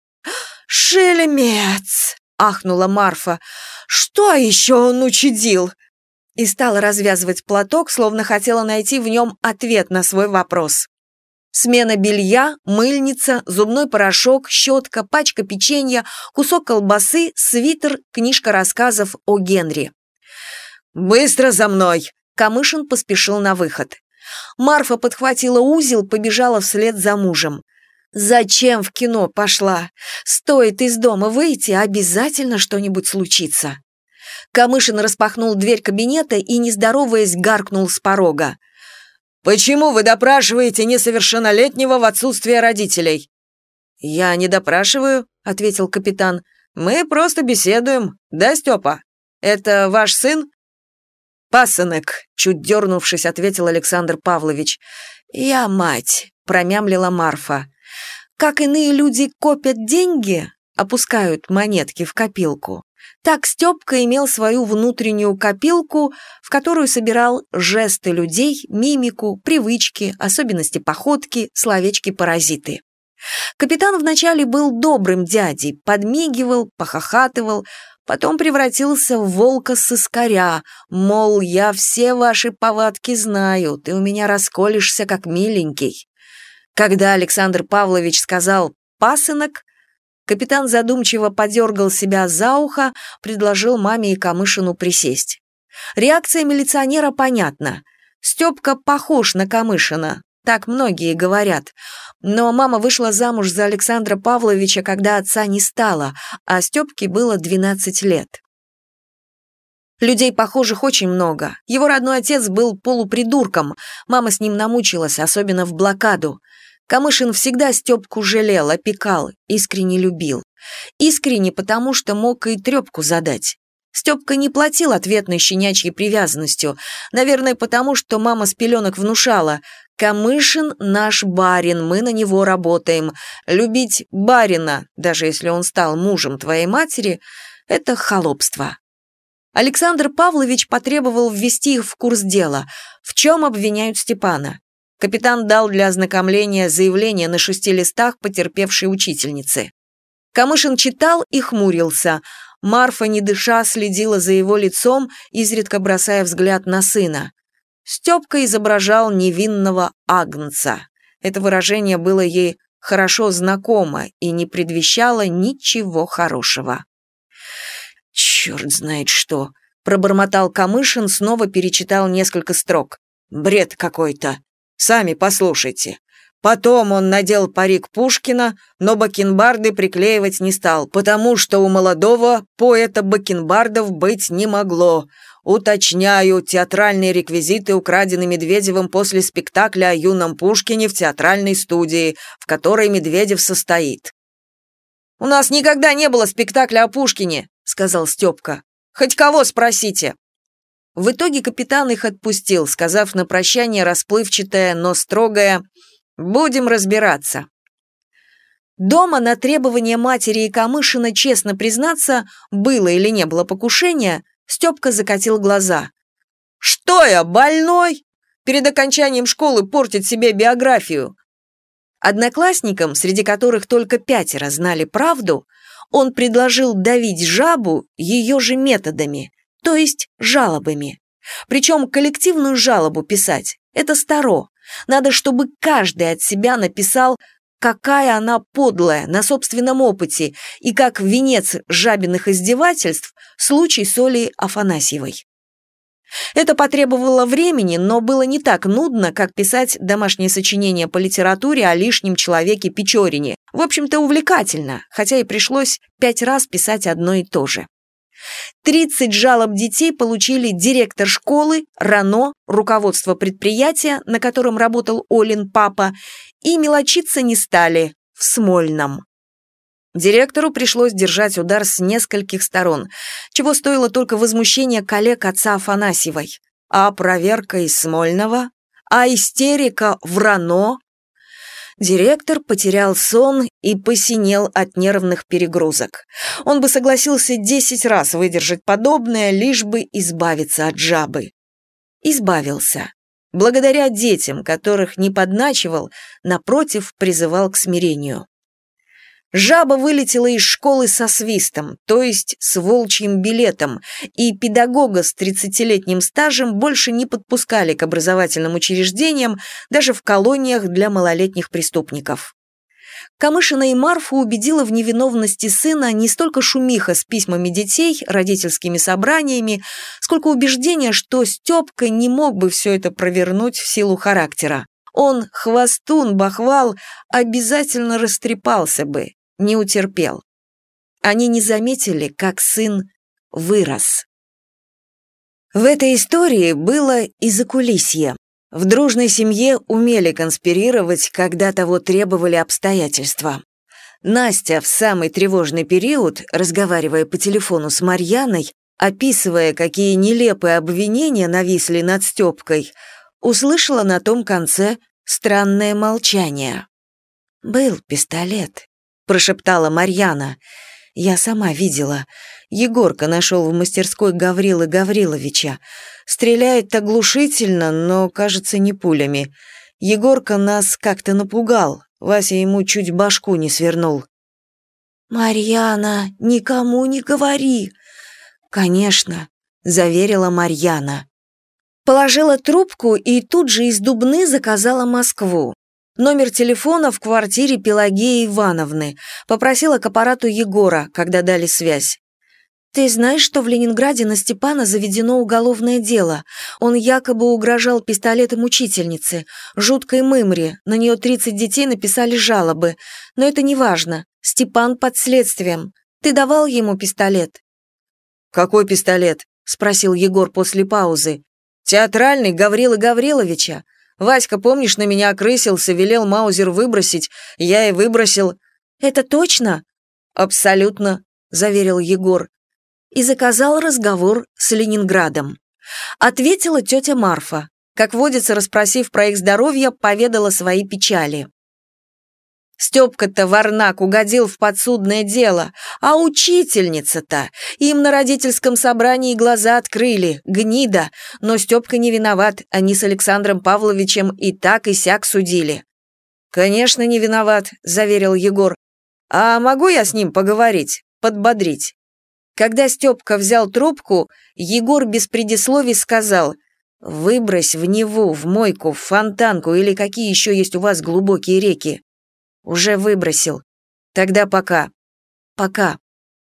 «Шельмец!» — ахнула Марфа. «Что еще он учудил?» И стала развязывать платок, словно хотела найти в нем ответ на свой вопрос. Смена белья, мыльница, зубной порошок, щетка, пачка печенья, кусок колбасы, свитер, книжка рассказов о Генри. «Быстро за мной!» Камышин поспешил на выход. Марфа подхватила узел, побежала вслед за мужем. «Зачем в кино пошла? Стоит из дома выйти, обязательно что-нибудь случится». Камышин распахнул дверь кабинета и, не здороваясь, гаркнул с порога. «Почему вы допрашиваете несовершеннолетнего в отсутствие родителей?» «Я не допрашиваю», — ответил капитан. «Мы просто беседуем. Да, Степа? Это ваш сын?» «Пасынок», — чуть дернувшись, ответил Александр Павлович. «Я мать», — промямлила Марфа. «Как иные люди копят деньги, опускают монетки в копилку, так Степка имел свою внутреннюю копилку, в которую собирал жесты людей, мимику, привычки, особенности походки, словечки-паразиты. Капитан вначале был добрым дядей, подмигивал, похохатывал, потом превратился в волка-сыскаря, мол, я все ваши повадки знаю, ты у меня расколешься как миленький. Когда Александр Павлович сказал «пасынок», капитан задумчиво подергал себя за ухо, предложил маме и Камышину присесть. Реакция милиционера понятна. Степка похож на Камышина, так многие говорят. Но мама вышла замуж за Александра Павловича, когда отца не стало, а Степке было двенадцать лет. Людей похожих очень много. Его родной отец был полупридурком, мама с ним намучилась, особенно в блокаду. Камышин всегда Степку жалел, опекал, искренне любил. Искренне, потому что мог и трепку задать. Степка не платил ответной щенячьей привязанностью, наверное, потому что мама с пеленок внушала: Камышин наш барин, мы на него работаем. Любить барина, даже если он стал мужем твоей матери, это холопство». Александр Павлович потребовал ввести их в курс дела. В чем обвиняют Степана? Капитан дал для ознакомления заявление на шести листах потерпевшей учительницы. Камышин читал и хмурился. Марфа, не дыша, следила за его лицом, изредка бросая взгляд на сына. Степка изображал невинного агнца. Это выражение было ей хорошо знакомо и не предвещало ничего хорошего. «Черт знает что!» — пробормотал Камышин, снова перечитал несколько строк. «Бред какой-то. Сами послушайте. Потом он надел парик Пушкина, но бакенбарды приклеивать не стал, потому что у молодого поэта бакенбардов быть не могло. Уточняю, театральные реквизиты украдены Медведевым после спектакля о юном Пушкине в театральной студии, в которой Медведев состоит». «У нас никогда не было спектакля о Пушкине», — сказал Степка. «Хоть кого спросите». В итоге капитан их отпустил, сказав на прощание расплывчатое, но строгое «Будем разбираться». Дома на требование матери и Камышина честно признаться, было или не было покушения, Степка закатил глаза. «Что я, больной? Перед окончанием школы портить себе биографию». Одноклассникам, среди которых только пятеро знали правду, он предложил давить жабу ее же методами, то есть жалобами. Причем коллективную жалобу писать – это старо. Надо, чтобы каждый от себя написал, какая она подлая на собственном опыте и как венец жабиных издевательств случай с Олей Афанасьевой. Это потребовало времени, но было не так нудно, как писать домашнее сочинение по литературе о лишнем человеке Печорине. В общем-то, увлекательно, хотя и пришлось пять раз писать одно и то же. тридцать жалоб детей получили директор школы, РАНО, руководство предприятия, на котором работал Олин папа, и мелочиться не стали в Смольном. Директору пришлось держать удар с нескольких сторон, чего стоило только возмущение коллег отца Афанасьевой. А проверка из Смольного? А истерика в РАНО? Директор потерял сон и посинел от нервных перегрузок. Он бы согласился десять раз выдержать подобное, лишь бы избавиться от жабы. Избавился. Благодаря детям, которых не подначивал, напротив, призывал к смирению. Жаба вылетела из школы со свистом, то есть с волчьим билетом, и педагога с тридцатилетним стажем больше не подпускали к образовательным учреждениям, даже в колониях для малолетних преступников. Камышина и Марфу убедила в невиновности сына не столько шумиха с письмами детей, родительскими собраниями, сколько убеждение, что Степка не мог бы все это провернуть в силу характера. Он, хвостун, бахвал, обязательно растрепался бы, не утерпел. Они не заметили, как сын вырос. В этой истории было и закулисье. В дружной семье умели конспирировать, когда того требовали обстоятельства. Настя в самый тревожный период, разговаривая по телефону с Марьяной, описывая, какие нелепые обвинения нависли над Степкой, услышала на том конце странное молчание. «Был пистолет», — прошептала Марьяна. «Я сама видела. Егорка нашел в мастерской Гаврилы Гавриловича. Стреляет оглушительно, но, кажется, не пулями. Егорка нас как-то напугал. Вася ему чуть башку не свернул». «Марьяна, никому не говори!» «Конечно», — заверила Марьяна. Положила трубку и тут же из Дубны заказала Москву. Номер телефона в квартире Пелагеи Ивановны. Попросила к аппарату Егора, когда дали связь. «Ты знаешь, что в Ленинграде на Степана заведено уголовное дело? Он якобы угрожал пистолетом учительнице, жуткой мымре, на нее тридцать детей написали жалобы. Но это не важно. Степан под следствием. Ты давал ему пистолет?» «Какой пистолет?» — спросил Егор после паузы. «Театральный Гаврилы Гавриловича. Васька, помнишь, на меня окрысился, велел маузер выбросить. Я и выбросил». «Это точно?» «Абсолютно», — заверил Егор. И заказал разговор с Ленинградом. Ответила тетя Марфа. как водится, расспросив про их здоровье, поведала свои печали. Степка-то, Варнак, угодил в подсудное дело, а учительница-то, им на родительском собрании глаза открыли, гнида, но Степка не виноват, они с Александром Павловичем и так и сяк судили. «Конечно, не виноват», — заверил Егор. «А могу я с ним поговорить, подбодрить?» Когда Степка взял трубку, Егор без предисловий сказал: «Выбрось в Неву, в Мойку, в Фонтанку или какие еще есть у вас глубокие реки». «Уже выбросил. Тогда пока. Пока».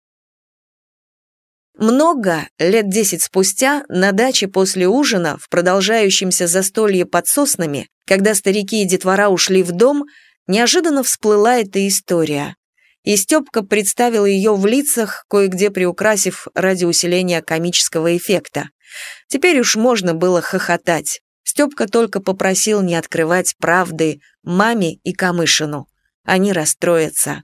Много, лет десять спустя, на даче после ужина, в продолжающемся застолье под соснами, когда старики и детвора ушли в дом, неожиданно всплыла эта история. И Степка представил ее в лицах, кое-где приукрасив ради усиления комического эффекта. Теперь уж можно было хохотать. Степка только попросил не открывать правды маме и Камышину. Они расстроятся.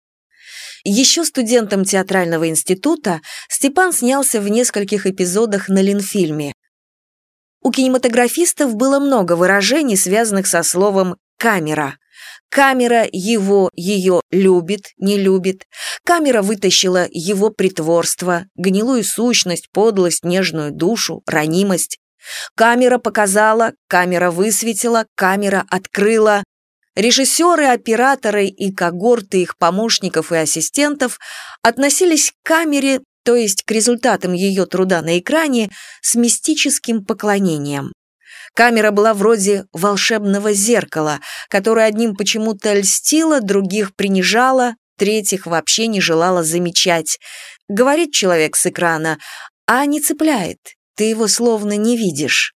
Еще студентом театрального института Степан снялся в нескольких эпизодах на Ленфильме. У кинематографистов было много выражений, связанных со словом «камера». Камера его, ее любит, не любит. Камера вытащила его притворство, гнилую сущность, подлость, нежную душу, ранимость. Камера показала, камера высветила, камера открыла. Режиссеры, операторы и когорты их помощников и ассистентов относились к камере, то есть к результатам ее труда на экране, с мистическим поклонением. Камера была вроде волшебного зеркала, которое одним почему-то льстило, других принижало, третьих вообще не желало замечать. Говорит человек с экрана, а не цепляет, ты его словно не видишь.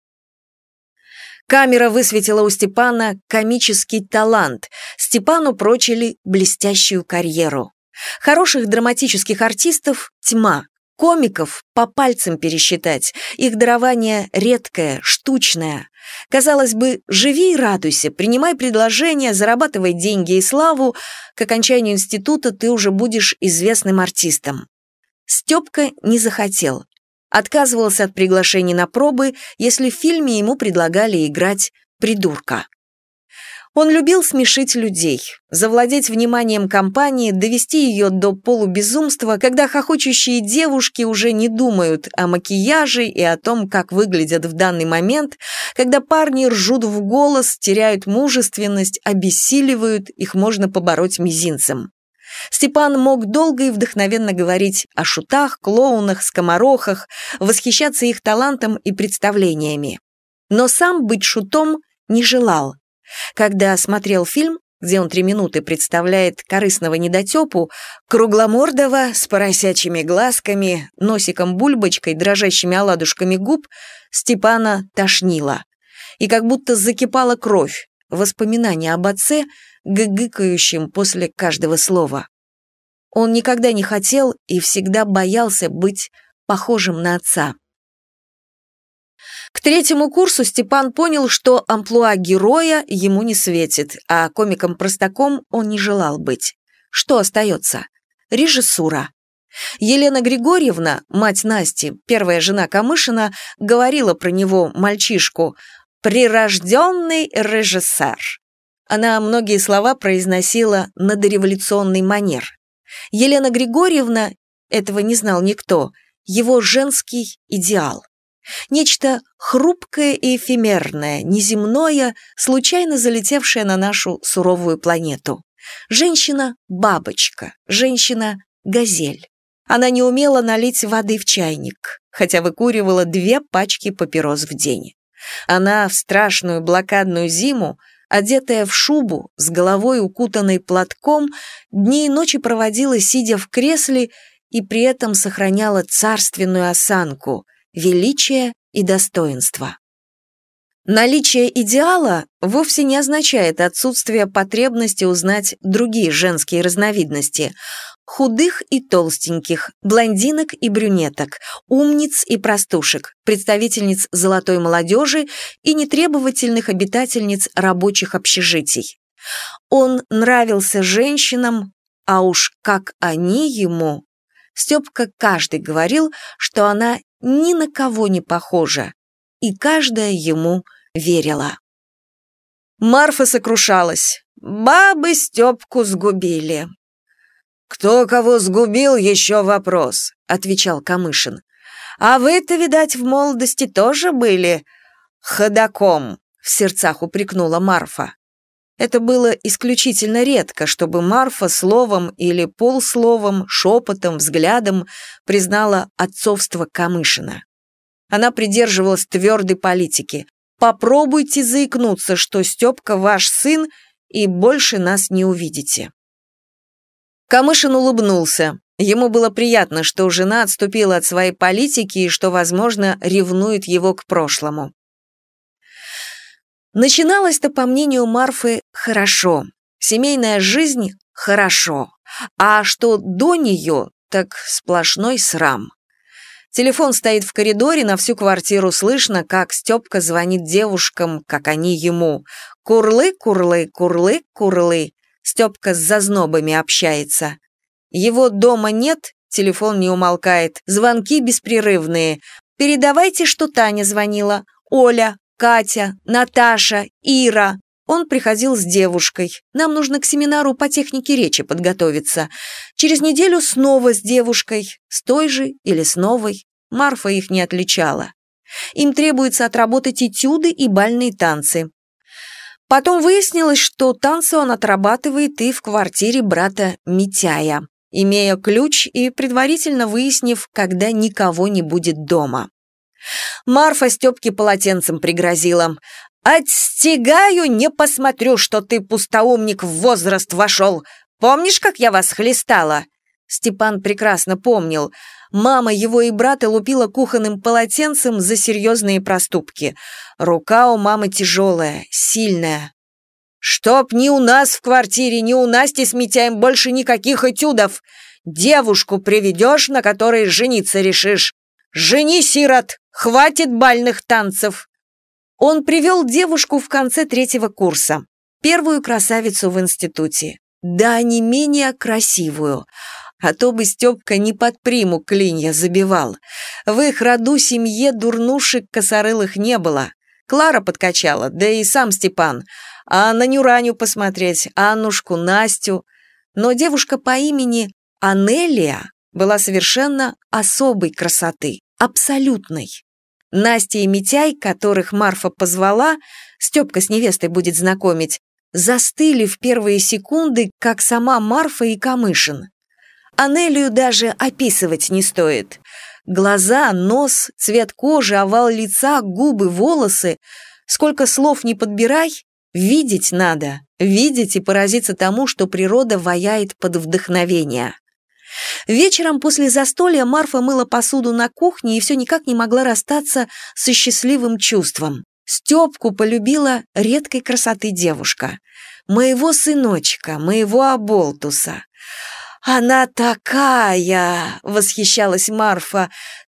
Камера высветила у Степана комический талант, Степану прочили блестящую карьеру. Хороших драматических артистов тьма, комиков по пальцам пересчитать, их дарование редкое, штучное. Казалось бы, живи и радуйся, принимай предложения, зарабатывай деньги и славу, к окончанию института ты уже будешь известным артистом. Степка не захотел. Отказывался от приглашений на пробы, если в фильме ему предлагали играть придурка. Он любил смешить людей, завладеть вниманием компании, довести ее до полубезумства, когда хохочущие девушки уже не думают о макияже и о том, как выглядят в данный момент, когда парни ржут в голос, теряют мужественность, обессиливают, их можно побороть мизинцем. Степан мог долго и вдохновенно говорить о шутах, клоунах, скоморохах, восхищаться их талантом и представлениями. Но сам быть шутом не желал. Когда смотрел фильм, где он три минуты представляет корыстного недотепу, кругломордого, с поросячьими глазками, носиком-бульбочкой, дрожащими оладушками губ, Степана тошнило. И как будто закипала кровь, воспоминания об отце, гыгыкающим после каждого слова. Он никогда не хотел и всегда боялся быть похожим на отца. К третьему курсу Степан понял, что амплуа героя ему не светит, а комиком-простаком он не желал быть. Что остается? Режиссура. Елена Григорьевна, мать Насти, первая жена Камышина, говорила про него, мальчишку, «прирожденный режиссер». Она многие слова произносила на дореволюционный манер. Елена Григорьевна, этого не знал никто, его женский идеал. Нечто хрупкое и эфемерное, неземное, случайно залетевшее на нашу суровую планету. Женщина-бабочка, женщина-газель. Она не умела налить воды в чайник, хотя выкуривала две пачки папирос в день. Она в страшную блокадную зиму, одетая в шубу, с головой укутанной платком, дни и ночи проводила, сидя в кресле, и при этом сохраняла царственную осанку, величие и достоинство. Наличие идеала вовсе не означает отсутствие потребности узнать другие женские разновидности – худых и толстеньких, блондинок и брюнеток, умниц и простушек, представительниц золотой молодежи и нетребовательных обитательниц рабочих общежитий. Он нравился женщинам, а уж как они ему. Степка каждый говорил, что она ни на кого не похожа, и каждая ему верила. Марфа сокрушалась. Бабы Степку сгубили. «Кто кого сгубил, еще вопрос», — отвечал Камышин. «А вы-то, видать, в молодости тоже были ходаком», — в сердцах упрекнула Марфа. Это было исключительно редко, чтобы Марфа словом или полсловом, шепотом, взглядом признала отцовство Камышина. Она придерживалась твердой политики. «Попробуйте заикнуться, что Степка ваш сын, и больше нас не увидите». Камышин улыбнулся. Ему было приятно, что жена отступила от своей политики и что, возможно, ревнует его к прошлому. Начиналось-то, по мнению Марфы, хорошо. Семейная жизнь – хорошо. А что до нее, так сплошной срам. Телефон стоит в коридоре, на всю квартиру слышно, как Степка звонит девушкам, как они ему. Курлы, курлы, курлы, курлы. Степка с зазнобами общается. Его дома нет, телефон не умолкает, звонки беспрерывные. Передавайте, что Таня звонила. Оля, Катя, Наташа, Ира. Он приходил с девушкой. Нам нужно к семинару по технике речи подготовиться. Через неделю снова с девушкой. С той же или с новой. Марфа их не отличала. Им требуется отработать этюды и бальные танцы. Потом выяснилось, что танцы он отрабатывает и в квартире брата Митяя, имея ключ и предварительно выяснив, когда никого не будет дома. Марфа Степке полотенцем пригрозила. «Отстегаю, не посмотрю, что ты, пустоумник, в возраст вошел. Помнишь, как я вас хлестала?» Степан прекрасно помнил. Мама его и брата лупила кухонным полотенцем за серьезные проступки. Рука у мамы тяжелая, сильная. «Чтоб ни у нас в квартире, ни у Насти с Митяем больше никаких этюдов. Девушку приведешь, на которой жениться решишь. Жени, сирот, хватит бальных танцев». Он привел девушку в конце третьего курса, первую красавицу в институте. Да, не менее красивую. А то бы Степка не под приму клинья забивал. В их роду семье дурнушек косорылых не было. Клара подкачала, да и сам Степан. А на Нюраню посмотреть, Аннушку, Настю. Но девушка по имени Анелия была совершенно особой красоты, абсолютной. Настя и Митяй, которых Марфа позвала, Степка с невестой будет знакомить, застыли в первые секунды, как сама Марфа и Камышин. Анелию даже описывать не стоит. Глаза, нос, цвет кожи, овал лица, губы, волосы. Сколько слов не подбирай, видеть надо. Видеть и поразиться тому, что природа ваяет под вдохновение. Вечером после застолья Марфа мыла посуду на кухне и все никак не могла расстаться со счастливым чувством. Степку полюбила редкой красоты девушка. Моего сыночка, моего оболтуса. «Она такая!» — восхищалась Марфа.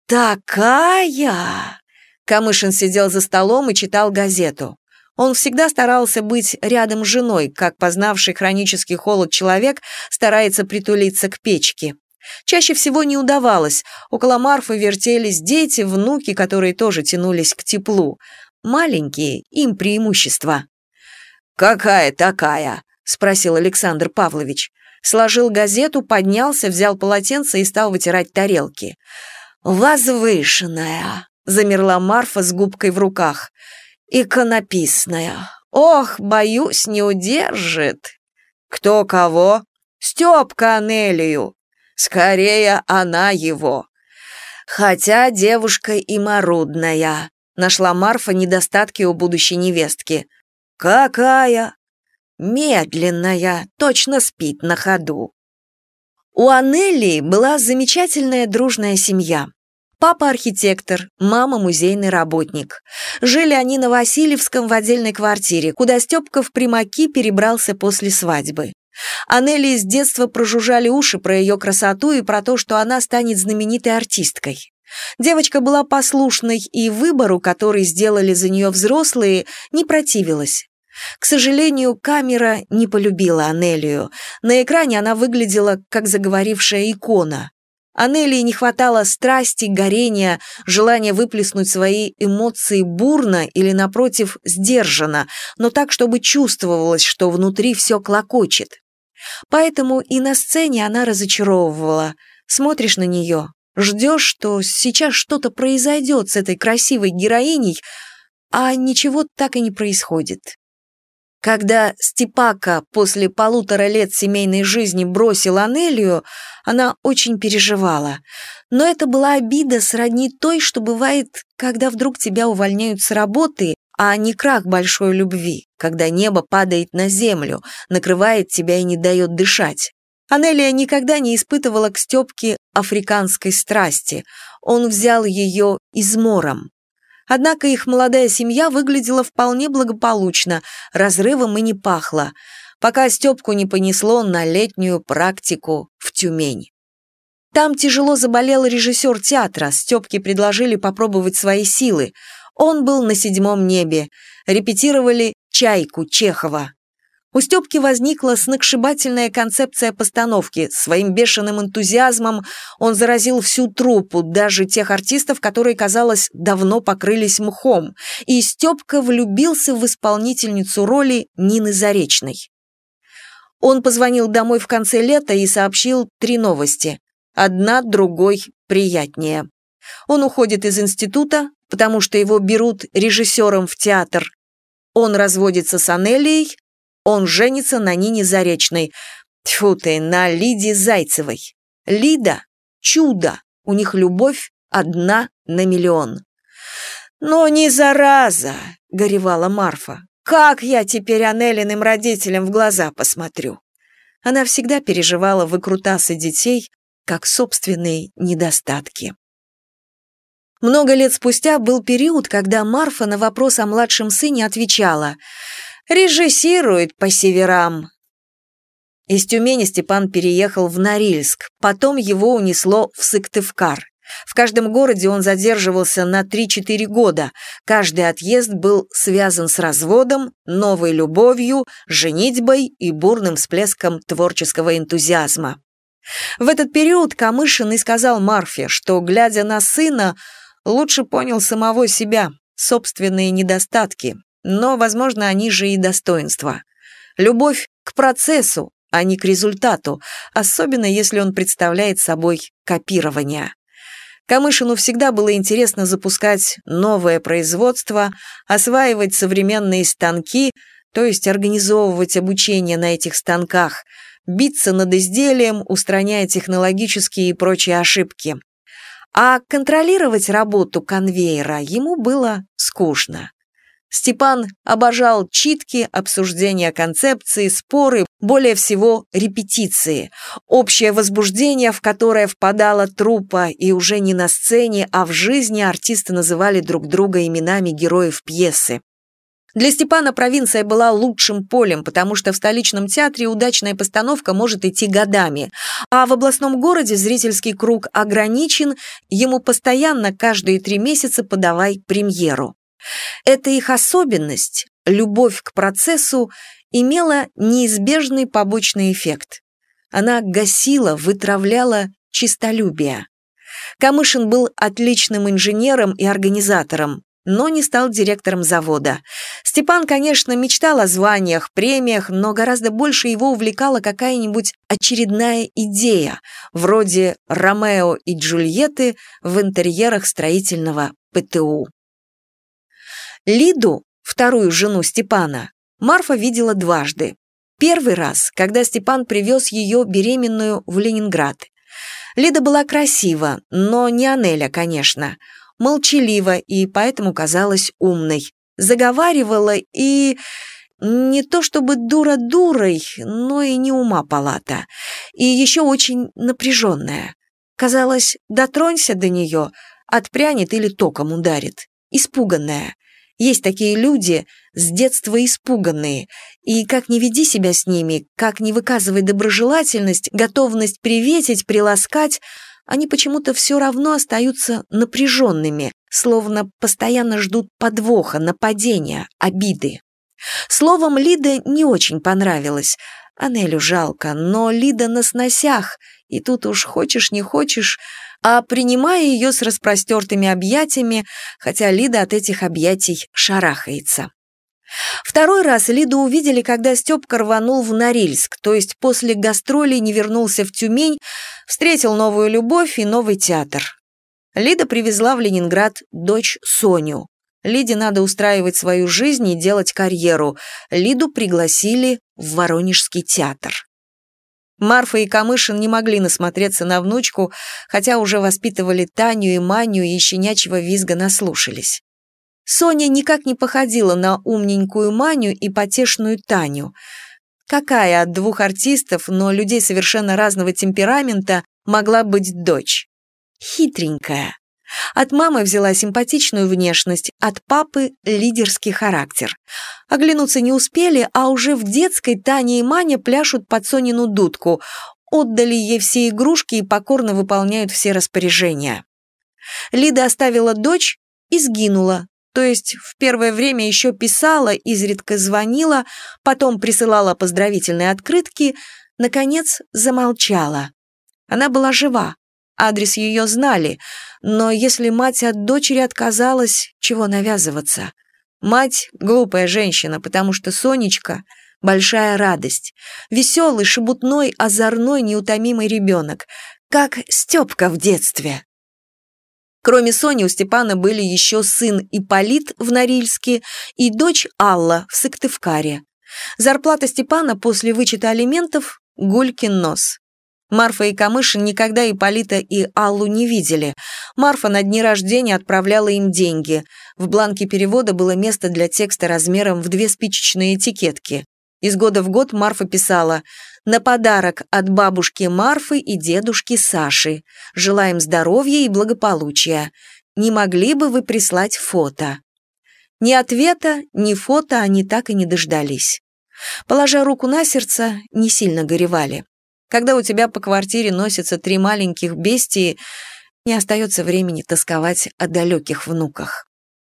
«Такая!» Камышин сидел за столом и читал газету. Он всегда старался быть рядом с женой, как познавший хронический холод человек старается притулиться к печке. Чаще всего не удавалось. Около Марфы вертелись дети, внуки, которые тоже тянулись к теплу. Маленькие, им преимущество. «Какая такая?» — спросил Александр Павлович. Сложил газету, поднялся, взял полотенце и стал вытирать тарелки. «Возвышенная!» — замерла Марфа с губкой в руках. «Иконописная! Ох, боюсь, не удержит!» «Кто кого?» «Степка Анелию! Скорее, она его!» «Хотя девушка и марудная!» — нашла Марфа недостатки у будущей невестки. «Какая?» «Медленная, точно спит на ходу». У Анелии была замечательная дружная семья. Папа архитектор, мама музейный работник. Жили они на Васильевском в отдельной квартире, куда Степка в Примаки перебрался после свадьбы. Анелии с детства прожужжали уши про ее красоту и про то, что она станет знаменитой артисткой. Девочка была послушной и выбору, который сделали за нее взрослые, не противилась. К сожалению, камера не полюбила Анелию. На экране она выглядела как заговорившая икона. Анелии не хватало страсти, горения, желания выплеснуть свои эмоции бурно или, напротив, сдержанно, но так, чтобы чувствовалось, что внутри все клокочет. Поэтому и на сцене она разочаровывала. Смотришь на нее, ждешь, что сейчас что-то произойдет с этой красивой героиней, а ничего так и не происходит. Когда Степака после полутора лет семейной жизни бросил Анелию, она очень переживала. Но это была обида сродни той, что бывает, когда вдруг тебя увольняют с работы, а не крах большой любви, когда небо падает на землю, накрывает тебя и не дает дышать. Анелия никогда не испытывала к Степке африканской страсти. Он взял ее измором. Однако их молодая семья выглядела вполне благополучно, разрывом и не пахло, пока Степку не понесло на летнюю практику в Тюмень. Там тяжело заболел режиссер театра, Степке предложили попробовать свои силы. Он был на седьмом небе, репетировали «Чайку» Чехова. У Степки возникла сногсшибательная концепция постановки. Своим бешеным энтузиазмом он заразил всю труппу, даже тех артистов, которые, казалось, давно покрылись мхом, и Степка влюбился в исполнительницу роли Нины Заречной. Он позвонил домой в конце лета и сообщил три новости. Одна другой приятнее. Он уходит из института, потому что его берут режиссером в театр. Он разводится с Анелией, он женится на Нине Заречной. Тьфу ты, на Лиде Зайцевой. Лида – чудо, у них любовь одна на миллион. «Но не зараза!» – горевала Марфа. «Как я теперь Анелиным родителям в глаза посмотрю?» Она всегда переживала выкрутасы детей как собственные недостатки. Много лет спустя был период, когда Марфа на вопрос о младшем сыне отвечала: «Режиссирует по северам». Из Тюмени Степан переехал в Норильск, потом его унесло в Сыктывкар. В каждом городе он задерживался на три-четыре года. Каждый отъезд был связан с разводом, новой любовью, женитьбой и бурным всплеском творческого энтузиазма. В этот период Камышин и сказал Марфе, что, глядя на сына, лучше понял самого себя, собственные недостатки. Но, возможно, они же и достоинства. Любовь к процессу, а не к результату, особенно если он представляет собой копирование. Камышину всегда было интересно запускать новое производство, осваивать современные станки, то есть организовывать обучение на этих станках, биться над изделием, устраняя технологические и прочие ошибки. А контролировать работу конвейера ему было скучно. Степан обожал читки, обсуждения концепции, споры, более всего репетиции, общее возбуждение, в которое впадала труппа, и уже не на сцене, а в жизни артисты называли друг друга именами героев пьесы. Для Степана провинция была лучшим полем, потому что в столичном театре удачная постановка может идти годами, а в областном городе зрительский круг ограничен, ему постоянно каждые три месяца подавай премьеру. Эта их особенность, любовь к процессу, имела неизбежный побочный эффект. Она гасила, вытравляла честолюбие. Камышин был отличным инженером и организатором, но не стал директором завода. Степан, конечно, мечтал о званиях, премиях, но гораздо больше его увлекала какая-нибудь очередная идея, вроде «Ромео и Джульетты» в интерьерах строительного ПТУ. Лиду, вторую жену Степана, Марфа видела дважды. Первый раз, когда Степан привез ее беременную в Ленинград. Лида была красива, но не Анеля, конечно, молчалива и поэтому казалась умной. Заговаривала и... не то чтобы дура дурой, но и не ума палата. И еще очень напряженная. Казалось, дотронься до нее, отпрянет или током ударит. Испуганная. Есть такие люди, с детства испуганные, и как ни веди себя с ними, как ни выказывай доброжелательность, готовность приветить, приласкать, они почему-то все равно остаются напряженными, словно постоянно ждут подвоха, нападения, обиды. Словом, Лида не очень понравилась. Анелю жалко, но Лида на сносях, и тут уж хочешь не хочешь, а принимая ее с распростертыми объятиями, хотя Лида от этих объятий шарахается. Второй раз Лиду увидели, когда Степка рванул в Норильск, то есть после гастролей не вернулся в Тюмень, встретил новую любовь и новый театр. Лида привезла в Ленинград дочь Соню. Лиде надо устраивать свою жизнь и делать карьеру. Лиду пригласили в Воронежский театр. Марфа и Камышин не могли насмотреться на внучку, хотя уже воспитывали Таню и Маню и щенячьего визга наслушались. Соня никак не походила на умненькую Маню и потешную Таню. Какая от двух артистов, но людей совершенно разного темперамента, могла быть дочь? Хитренькая. От мамы взяла симпатичную внешность, от папы – лидерский характер. Оглянуться не успели, а уже в детской Таня и Маня пляшут под Сонину дудку, отдали ей все игрушки и покорно выполняют все распоряжения. Лида оставила дочь и сгинула, то есть в первое время еще писала, изредка звонила, потом присылала поздравительные открытки, наконец замолчала. Она была жива. Адрес ее знали, но если мать от дочери отказалась, чего навязываться? Мать – глупая женщина, потому что Сонечка – большая радость. Веселый, шебутной, озорной, неутомимый ребенок, как Степка в детстве. Кроме Сони у Степана были еще сын Ипполит в Норильске и дочь Алла в Сыктывкаре. Зарплата Степана после вычета алиментов – гулькин нос. Марфа и Камышин никогда Ипполита и Аллу не видели. Марфа на дни рождения отправляла им деньги. В бланке перевода было место для текста размером в две спичечные этикетки. Из года в год Марфа писала: «На подарок от бабушки Марфы и дедушки Саши. Желаем здоровья и благополучия. Не могли бы вы прислать фото?» Ни ответа, ни фото они так и не дождались. Положа руку на сердце, не сильно горевали. Когда у тебя по квартире носятся три маленьких бестии, не остается времени тосковать о далеких внуках.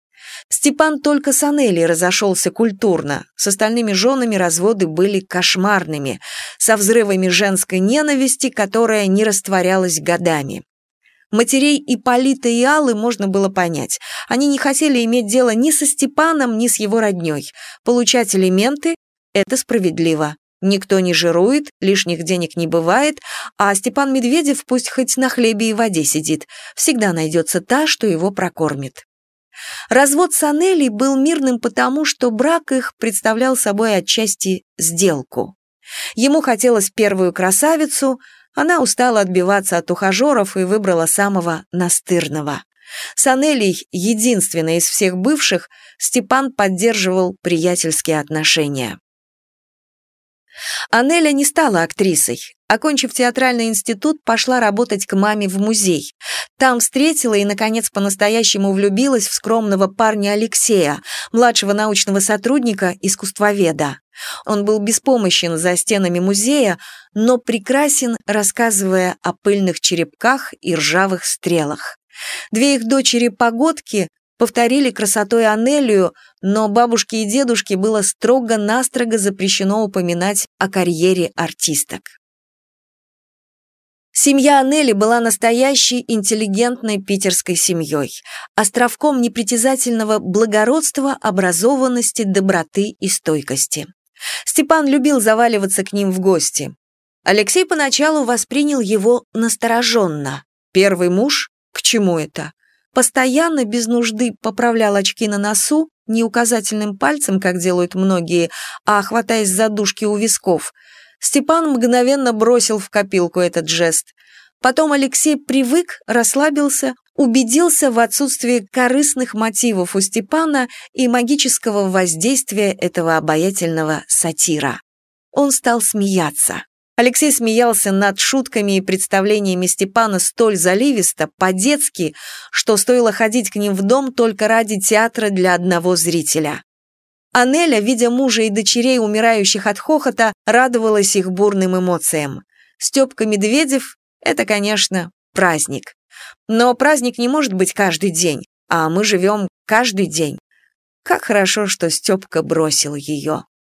Степан только с Анелей разошелся культурно, с остальными женами разводы были кошмарными, со взрывами женской ненависти, которая не растворялась годами. Матерей Ипполита и Аллы можно было понять. Они не хотели иметь дело ни со Степаном, ни с его родней. Получать алименты – это справедливо. Никто не жирует, лишних денег не бывает, а Степан Медведев пусть хоть на хлебе и воде сидит, всегда найдется та, что его прокормит. Развод с Анелей был мирным потому, что брак их представлял собой отчасти сделку. Ему хотелось первую красавицу, она устала отбиваться от ухажеров и выбрала самого настырного. С Анелей, единственной из всех бывших, Степан поддерживал приятельские отношения. Анеля не стала актрисой. Окончив театральный институт, пошла работать к маме в музей. Там встретила и, наконец, по-настоящему влюбилась в скромного парня Алексея, младшего научного сотрудника, искусствоведа. Он был беспомощен за стенами музея, но прекрасен, рассказывая о пыльных черепках и ржавых стрелах. Две их дочери-погодки повторили красотой Анелию, но бабушке и дедушке было строго-настрого запрещено упоминать о карьере артисток. Семья Анели была настоящей интеллигентной питерской семьей, островком непритязательного благородства, образованности, доброты и стойкости. Степан любил заваливаться к ним в гости. Алексей поначалу воспринял его настороженно. Первый муж? К чему это? Постоянно, без нужды, поправлял очки на носу, не указательным пальцем, как делают многие, а хватаясь за дужки у висков. Степан мгновенно бросил в копилку этот жест. Потом Алексей привык, расслабился, убедился в отсутствии корыстных мотивов у Степана и магического воздействия этого обаятельного сатира. Он стал смеяться. Алексей смеялся над шутками и представлениями Степана столь заливисто, по-детски, что стоило ходить к ним в дом только ради театра для одного зрителя. Анеля, видя мужа и дочерей, умирающих от хохота, радовалась их бурным эмоциям. Степка Медведев – это, конечно, праздник. Но праздник не может быть каждый день, а мы живем каждый день. Как хорошо, что Степка бросил ее.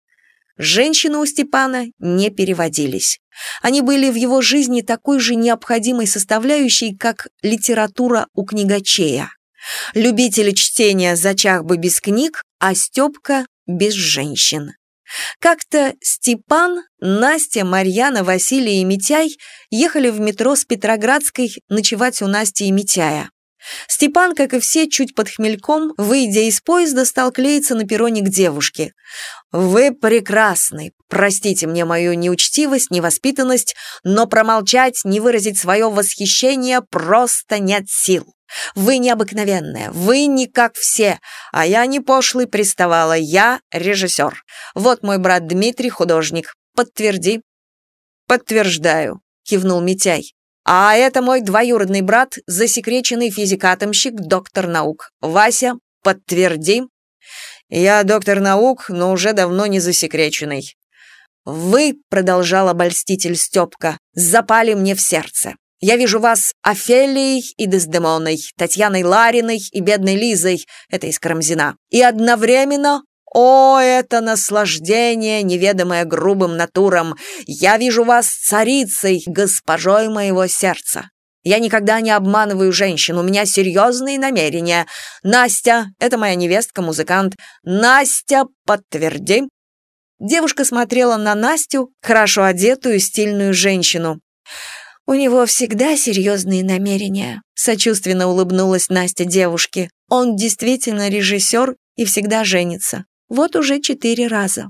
Женщины у Степана не переводились. Они были в его жизни такой же необходимой составляющей, как литература у книгачея. Любители чтения зачах бы без книг, а Степка без женщин. Как-то Степан, Настя, Марьяна, Василий и Митяй ехали в метро с Петроградской ночевать у Насти и Митяя. Степан, как и все, чуть под хмельком, выйдя из поезда, стал клеиться на перроне к девушке. «Вы прекрасны. Простите мне мою неучтивость, невоспитанность, но промолчать, не выразить свое восхищение просто нет сил. Вы необыкновенная, вы не как все, а я не пошлый приставала, я режиссер. Вот мой брат Дмитрий, художник. Подтверди». «Подтверждаю», — кивнул Митяй. «А это мой двоюродный брат, засекреченный физик-атомщик, доктор наук. Вася, подтверди». «Я доктор наук, но уже давно не засекреченный». «Вы, — продолжал обольститель Степка, — запали мне в сердце. Я вижу вас Офелией и Дездемоной, Татьяной Лариной и бедной Лизой, это из Карамзина, и одновременно, о, это наслаждение, неведомое грубым натурам, я вижу вас царицей, госпожой моего сердца. Я никогда не обманываю женщин, у меня серьезные намерения. Настя, это моя невестка-музыкант, Настя, подтверди». Девушка смотрела на Настю, хорошо одетую, стильную женщину. «У него всегда серьезные намерения», — сочувственно улыбнулась Настя девушке. «Он действительно режиссер и всегда женится. Вот уже четыре раза».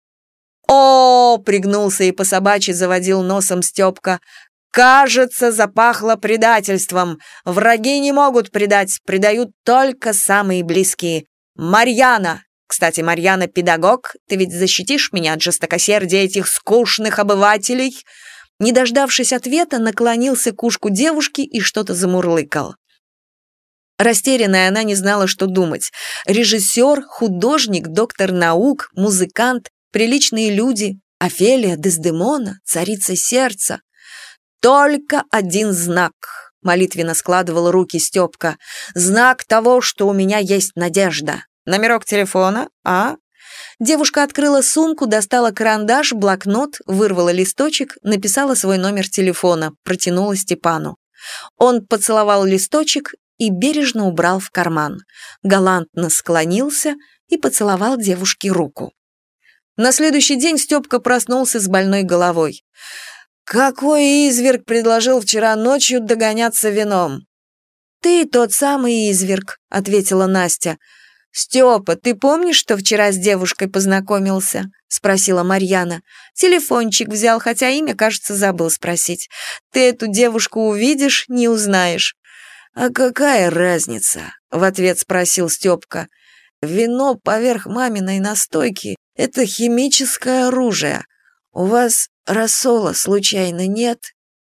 «О!» — пригнулся и по-собачьи заводил носом Степка. «Кажется, запахло предательством. Враги не могут предать, предают только самые близкие. Марьяна! Кстати, Марьяна педагог, ты ведь защитишь меня от жестокосердия этих скучных обывателей?» Не дождавшись ответа, наклонился к ушку девушки и что-то замурлыкал. Растерянная, она не знала, что думать. Режиссер, художник, доктор наук, музыкант, приличные люди, Офелия, Дездемона, царица сердца. «Только один знак», — молитвенно складывал руки Степка. «Знак того, что у меня есть надежда. Номерок телефона, а?» Девушка открыла сумку, достала карандаш, блокнот, вырвала листочек, написала свой номер телефона, протянула Степану. Он поцеловал листочек и бережно убрал в карман. Галантно склонился и поцеловал девушке руку. На следующий день Степка проснулся с больной головой. «Какой изверг предложил вчера ночью догоняться вином?» «Ты тот самый изверг», — ответила Настя. «Степа, ты помнишь, что вчера с девушкой познакомился?» — спросила Марьяна. «Телефончик взял, хотя имя, кажется, забыл спросить. Ты эту девушку увидишь, не узнаешь». «А какая разница?» — в ответ спросил Степка. «Вино поверх маминой настойки — это химическое оружие. У вас рассола случайно нет?»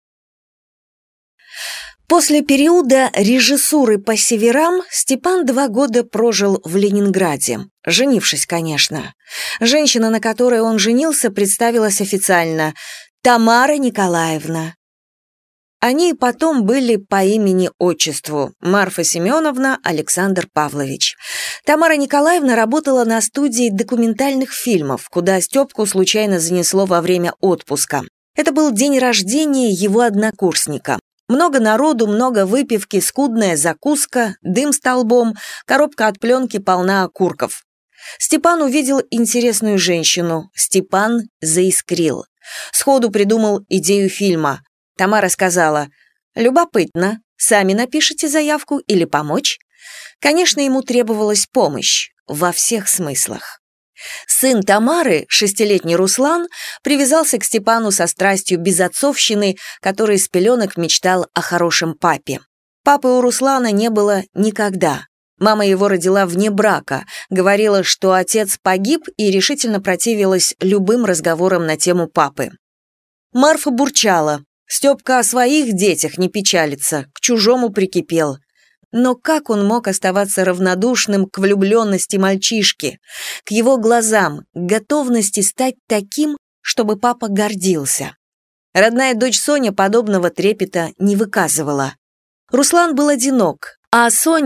После периода режиссуры по северам Степан два года прожил в Ленинграде, женившись, конечно. Женщина, на которой он женился, представилась официально – Тамара Николаевна. Они потом были по имени-отчеству – Марфа Семеновна, Александр Павлович. Тамара Николаевна работала на студии документальных фильмов, куда Степку случайно занесло во время отпуска. Это был день рождения его однокурсника. Много народу, много выпивки, скудная закуска, дым столбом, коробка от пленки полна окурков. Степан увидел интересную женщину. Степан заискрил. Сходу придумал идею фильма. Тамара сказала: «Любопытно, сами напишите заявку или помочь?» Конечно, ему требовалась помощь во всех смыслах. Сын Тамары, шестилетний Руслан, привязался к Степану со страстью безотцовщины, который с пеленок мечтал о хорошем папе. Папы у Руслана не было никогда. Мама его родила вне брака, говорила, что отец погиб, и решительно противилась любым разговорам на тему папы. Марфа бурчала. Степка о своих детях не печалится, к чужому прикипел. Но как он мог оставаться равнодушным к влюбленности мальчишки, к его глазам, к готовности стать таким, чтобы папа гордился? Родная дочь Соня подобного трепета не выказывала. Руслан был одинок, а Соня,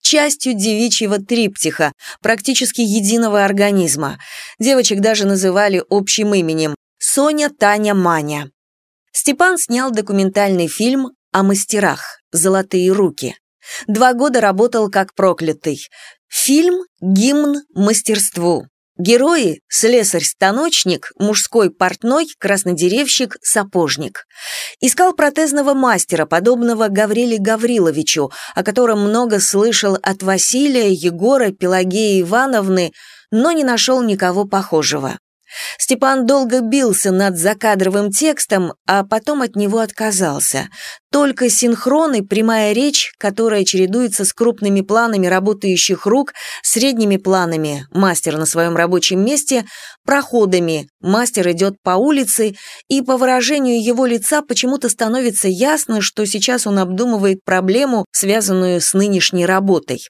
частью девичьего триптиха, практически единого организма. Девочек даже называли общим именем – Соня, Таня, Маня. Степан снял документальный фильм о мастерах «Золотые руки». Два года работал как проклятый. Фильм – гимн мастерству. Герои – слесарь-станочник, мужской портной, краснодеревщик, сапожник. Искал протезного мастера, подобного Гавриле Гавриловичу, о котором много слышал от Василия, Егора, Пелагеи Ивановны, но не нашел никого похожего. Степан долго бился над закадровым текстом, а потом от него отказался. Только синхроны, прямая речь, которая чередуется с крупными планами работающих рук, средними планами, мастер на своем рабочем месте, проходами, мастер идет по улице, и по выражению его лица почему-то становится ясно, что сейчас он обдумывает проблему, связанную с нынешней работой.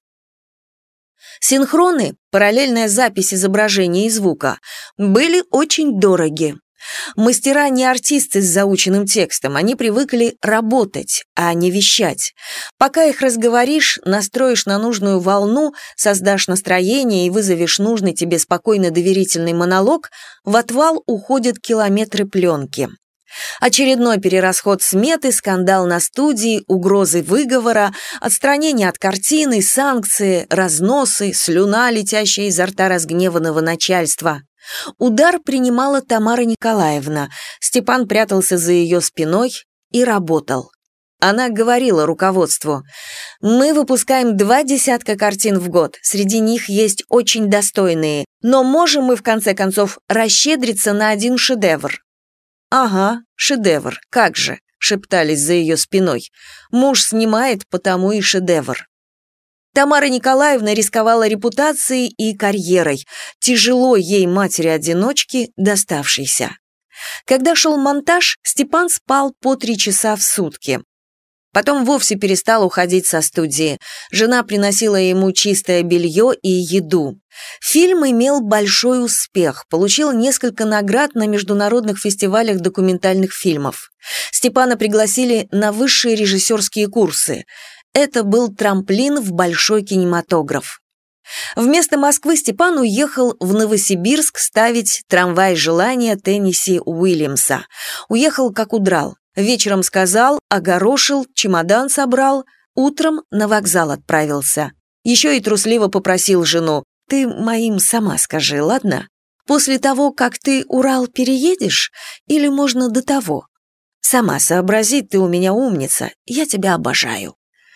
Синхроны, параллельная запись изображения и звука, были очень дороги. Мастера не артисты с заученным текстом, они привыкли работать, а не вещать. Пока их разговоришь, настроишь на нужную волну, создашь настроение и вызовешь нужный тебе спокойно доверительный монолог, в отвал уходят километры пленки. Очередной перерасход сметы, скандал на студии, угрозы выговора, отстранение от картины, санкции, разносы, слюна, летящая изо рта разгневанного начальства. Удар принимала Тамара Николаевна. Степан прятался за ее спиной и работал. Она говорила руководству: «Мы выпускаем два десятка картин в год, среди них есть очень достойные, но можем мы в конце концов расщедриться на один шедевр». «Ага, шедевр, как же», — шептались за ее спиной. «Муж снимает, потому и шедевр». Тамара Николаевна рисковала репутацией и карьерой, тяжело ей, матери-одиночки, доставшейся. Когда шел монтаж, Степан спал по три часа в сутки. Потом вовсе перестал уходить со студии. Жена приносила ему чистое белье и еду. Фильм имел большой успех, получил несколько наград на международных фестивалях документальных фильмов. Степана пригласили на высшие режиссерские курсы. Это был трамплин в большой кинематограф. Вместо Москвы Степан уехал в Новосибирск ставить «Трамвай желания» Тенниси Уильямса. Уехал, как удрал. Вечером сказал, огорошил, чемодан собрал, утром на вокзал отправился. Еще и трусливо попросил жену: «Ты моим сама скажи, ладно? После того, как ты Урал переедешь, или можно до того? Сама сообрази, ты у меня умница, я тебя обожаю».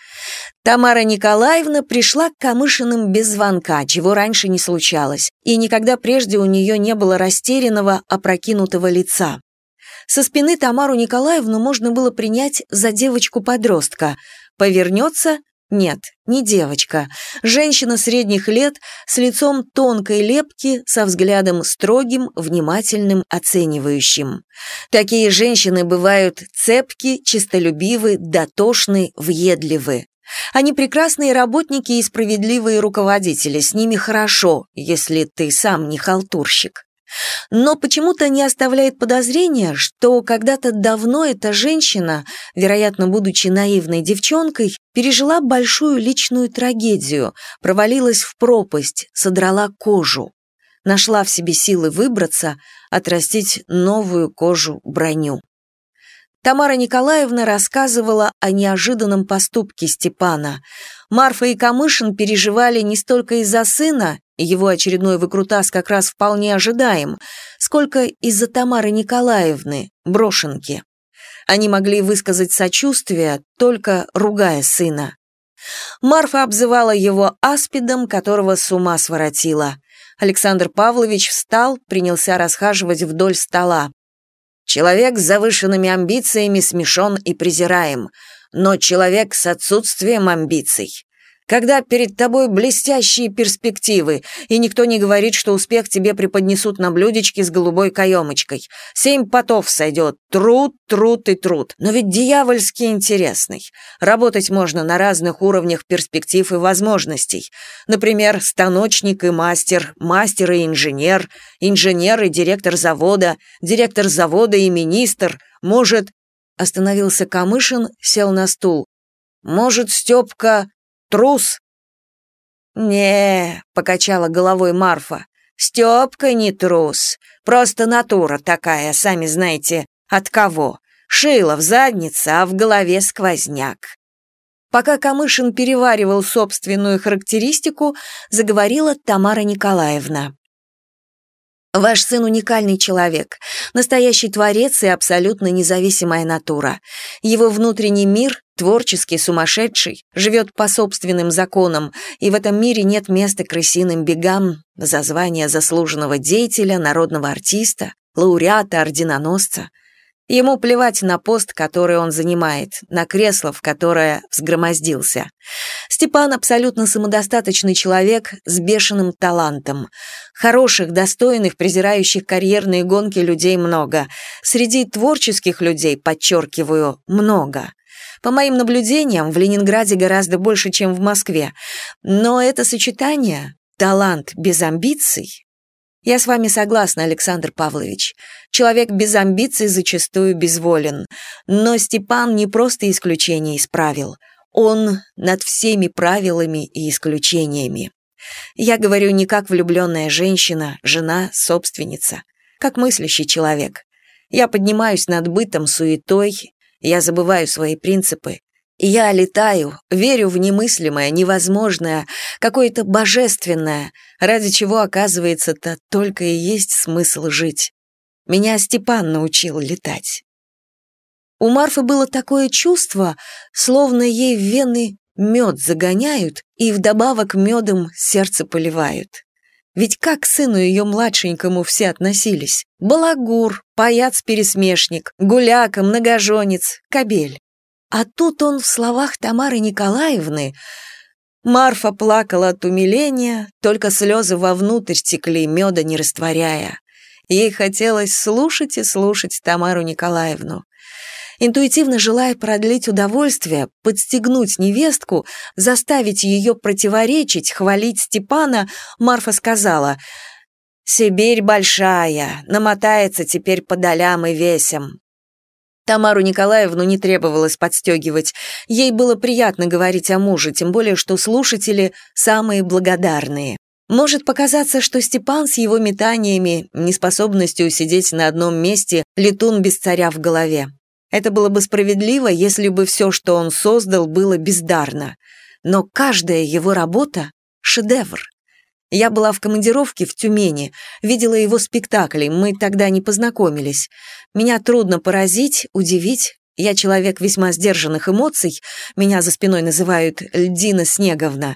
Тамара Николаевна пришла к Камышиным без звонка, чего раньше не случалось, и никогда прежде у нее не было растерянного, опрокинутого лица. Со спины Тамару Николаевну можно было принять за девочку-подростка. Повернется? Нет, не девочка. Женщина средних лет, с лицом тонкой лепки, со взглядом строгим, внимательным, оценивающим. Такие женщины бывают цепки, честолюбивы, дотошны, въедливы. Они прекрасные работники и справедливые руководители, с ними хорошо, если ты сам не халтурщик. Но почему-то не оставляет подозрения, что когда-то давно эта женщина, вероятно, будучи наивной девчонкой, пережила большую личную трагедию, провалилась в пропасть, содрала кожу. Нашла в себе силы выбраться, отрастить новую кожу-броню. Тамара Николаевна рассказывала о неожиданном поступке Степана. Марфа и Камышин переживали не столько из-за сына, его очередной выкрутас как раз вполне ожидаем, сколько из-за Тамары Николаевны, брошенки. Они могли высказать сочувствие, только ругая сына. Марфа обзывала его аспидом, которого с ума своротила. Александр Павлович встал, принялся расхаживать вдоль стола. «Человек с завышенными амбициями смешон и презираем, но человек с отсутствием амбиций. Когда перед тобой блестящие перспективы, и никто не говорит, что успех тебе преподнесут на блюдечке с голубой каемочкой. Семь потов сойдет, труд, труд и труд, но ведь дьявольски интересный. Работать можно на разных уровнях перспектив и возможностей. Например, станочник и мастер, мастер и инженер, инженер и директор завода, директор завода и министр, может...» Остановился Камышин, сел на стул. «Может, Степка... трус?» «Не», — покачала головой Марфа, — «Степка не трус, просто натура такая, сами знаете, от кого. Шило в заднице, а в голове сквозняк». Пока Камышин переваривал собственную характеристику, заговорила Тамара Николаевна. «Ваш сын уникальный человек, настоящий творец и абсолютно независимая натура. Его внутренний мир, творческий, сумасшедший, живет по собственным законам, и в этом мире нет места крысиным бегам за звание заслуженного деятеля, народного артиста, лауреата, орденоносца. Ему плевать на пост, который он занимает, на кресло, в которое взгромоздился. Степан абсолютно самодостаточный человек с бешеным талантом. Хороших, достойных, презирающих карьерные гонки людей много. Среди творческих людей, подчеркиваю, много. По моим наблюдениям, в Ленинграде гораздо больше, чем в Москве. Но это сочетание «талант без амбиций». Я с вами согласна, Александр Павлович. Человек без амбиций зачастую безволен. Но Степан не просто исключение из правил. Он над всеми правилами и исключениями. Я говорю не как влюбленная женщина, жена, собственница, как мыслящий человек. Я поднимаюсь над бытом, суетой, я забываю свои принципы. Я летаю, верю в немыслимое, невозможное, какое-то божественное, ради чего, оказывается-то, только и есть смысл жить. Меня Степан научил летать. У Марфы было такое чувство, словно ей в вены мед загоняют и вдобавок медом сердце поливают. Ведь как к сыну ее младшенькому все относились? Балагур, паяц-пересмешник, гуляка, многоженец, кобель. А тут он в словах Тамары Николаевны... Марфа плакала от умиления, только слезы вовнутрь текли, меда не растворяя. Ей хотелось слушать и слушать Тамару Николаевну. Интуитивно желая продлить удовольствие, подстегнуть невестку, заставить ее противоречить, хвалить Степана, Марфа сказала: «Сибирь большая, намотается теперь по долям и весям». Тамару Николаевну не требовалось подстегивать. Ей было приятно говорить о муже, тем более что слушатели самые благодарные. Может показаться, что Степан с его метаниями, неспособностью сидеть на одном месте, летун без царя в голове. Это было бы справедливо, если бы все, что он создал, было бездарно. Но каждая его работа — шедевр. Я была в командировке в Тюмени, видела его спектакли, мы тогда не познакомились. Меня трудно поразить, удивить. Я человек весьма сдержанных эмоций, меня за спиной называют Льдина Снеговна.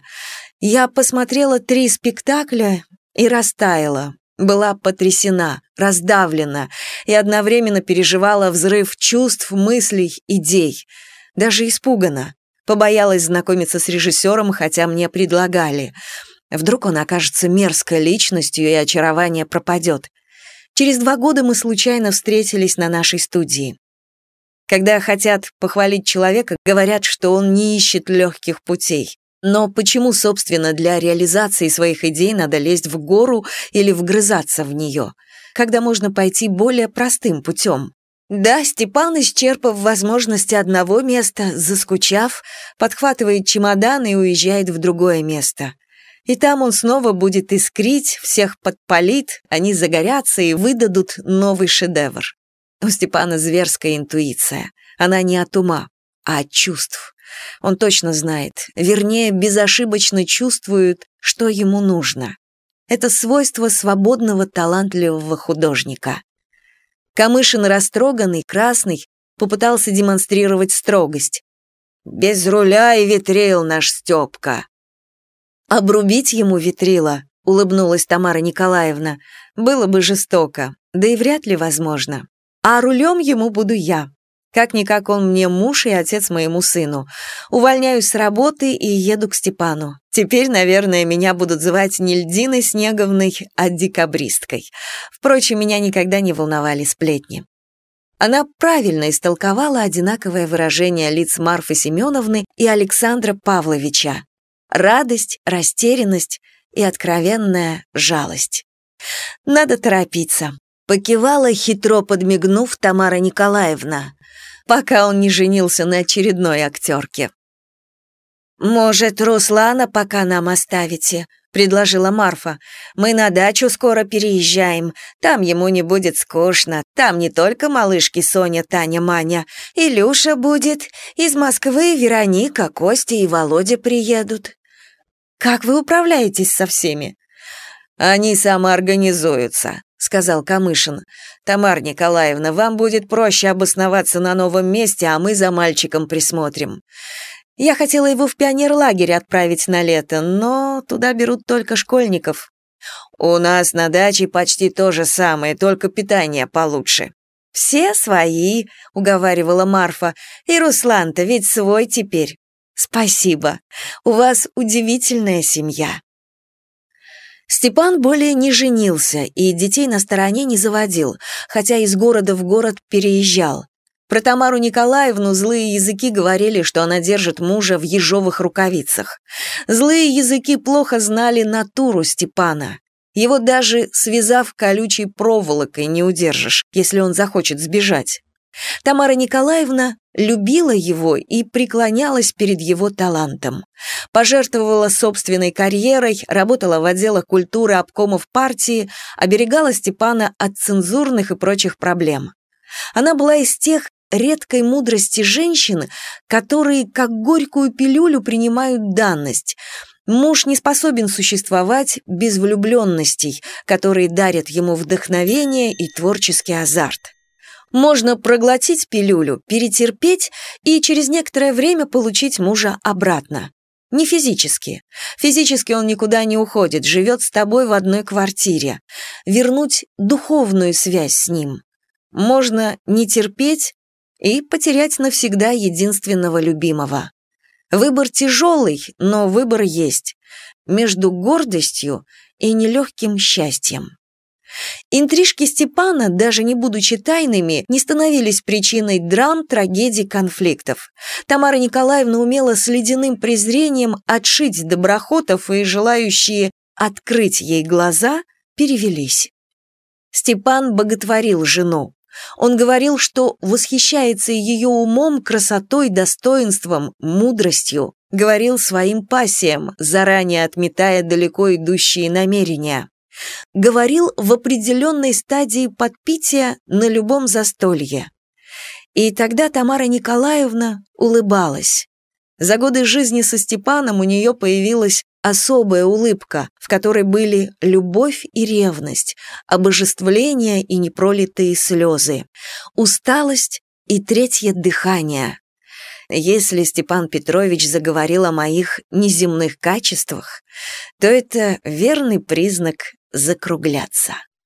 Я посмотрела три спектакля и растаяла, была потрясена, раздавлена и одновременно переживала взрыв чувств, мыслей, идей. Даже испугана. Побоялась знакомиться с режиссером, хотя мне предлагали. Вдруг он окажется мерзкой личностью, и очарование пропадет. Через два года мы случайно встретились на нашей студии. Когда хотят похвалить человека, говорят, что он не ищет легких путей. Но почему, собственно, для реализации своих идей надо лезть в гору или вгрызаться в нее, когда можно пойти более простым путем? Да, Степан, исчерпав возможности одного места, заскучав, подхватывает чемодан и уезжает в другое место. И там он снова будет искрить, всех подпалит, они загорятся и выдадут новый шедевр. У Степана зверская интуиция. Она не от ума, а от чувств. Он точно знает, вернее, безошибочно чувствует, что ему нужно. Это свойство свободного, талантливого художника. Камышин, растроганный, красный, попытался демонстрировать строгость. «Без руля и ветрил наш Степка». «Обрубить ему ветрила», — улыбнулась Тамара Николаевна, — «было бы жестоко, да и вряд ли возможно. А рулем ему буду я. Как-никак он мне муж и отец моему сыну. Увольняюсь с работы и еду к Степану. Теперь, наверное, меня будут звать не Льдиной Снеговной, а декабристкой. Впрочем, меня никогда не волновали сплетни». Она правильно истолковала одинаковое выражение лиц Марфы Семеновны и Александра Павловича. Радость, растерянность и откровенная жалость. «Надо торопиться», — покивала, хитро подмигнув, Тамара Николаевна, пока он не женился на очередной актерке. «Может, Руслана пока нам оставите?» — предложила Марфа. «Мы на дачу скоро переезжаем. Там ему не будет скучно. Там не только малышки Соня, Таня, Маня. Илюша будет. Из Москвы Вероника, Костя и Володя приедут». «Как вы управляетесь со всеми?» «Они самоорганизуются», — сказал Камышин. «Тамара Николаевна, вам будет проще обосноваться на новом месте, а мы за мальчиком присмотрим. Я хотела его в пионерлагерь отправить на лето, но туда берут только школьников. У нас на даче почти то же самое, только питание получше». «Все свои», — уговаривала Марфа, — «и Руслан-то ведь свой теперь». «Спасибо, у вас удивительная семья». Степан более не женился и детей на стороне не заводил, хотя из города в город переезжал. Про Тамару Николаевну злые языки говорили, что она держит мужа в ежовых рукавицах. Злые языки плохо знали натуру Степана. Его даже связав колючей проволокой не удержишь, если он захочет сбежать. Тамара Николаевна любила его и преклонялась перед его талантом. Пожертвовала собственной карьерой, работала в отделах культуры обкомов партии, оберегала Степана от цензурных и прочих проблем. Она была из тех редкой мудрости женщин, которые как горькую пилюлю принимают данность. Муж не способен существовать без влюбленностей, которые дарят ему вдохновение и творческий азарт. Можно проглотить пилюлю, перетерпеть и через некоторое время получить мужа обратно. Не физически. Физически он никуда не уходит, живет с тобой в одной квартире. Вернуть духовную связь с ним. Можно не терпеть и потерять навсегда единственного любимого. Выбор тяжелый, но выбор есть. Между гордостью и нелегким счастьем. Интрижки Степана, даже не будучи тайными, не становились причиной драм, трагедий, конфликтов. Тамара Николаевна умела с ледяным презрением отшить доброхотов, и желающие открыть ей глаза перевелись. Степан боготворил жену. Он говорил, что восхищается ее умом, красотой, достоинством, мудростью. Говорил своим пассиям, заранее отметая далеко идущие намерения. Говорил в определенной стадии подпития на любом застолье. И тогда Тамара Николаевна улыбалась. За годы жизни со Степаном у нее появилась особая улыбка, в которой были любовь и ревность, обожествление и непролитые слезы, усталость и третье дыхание. Если Степан Петрович заговорил о моих неземных качествах, то это верный признак закругляться.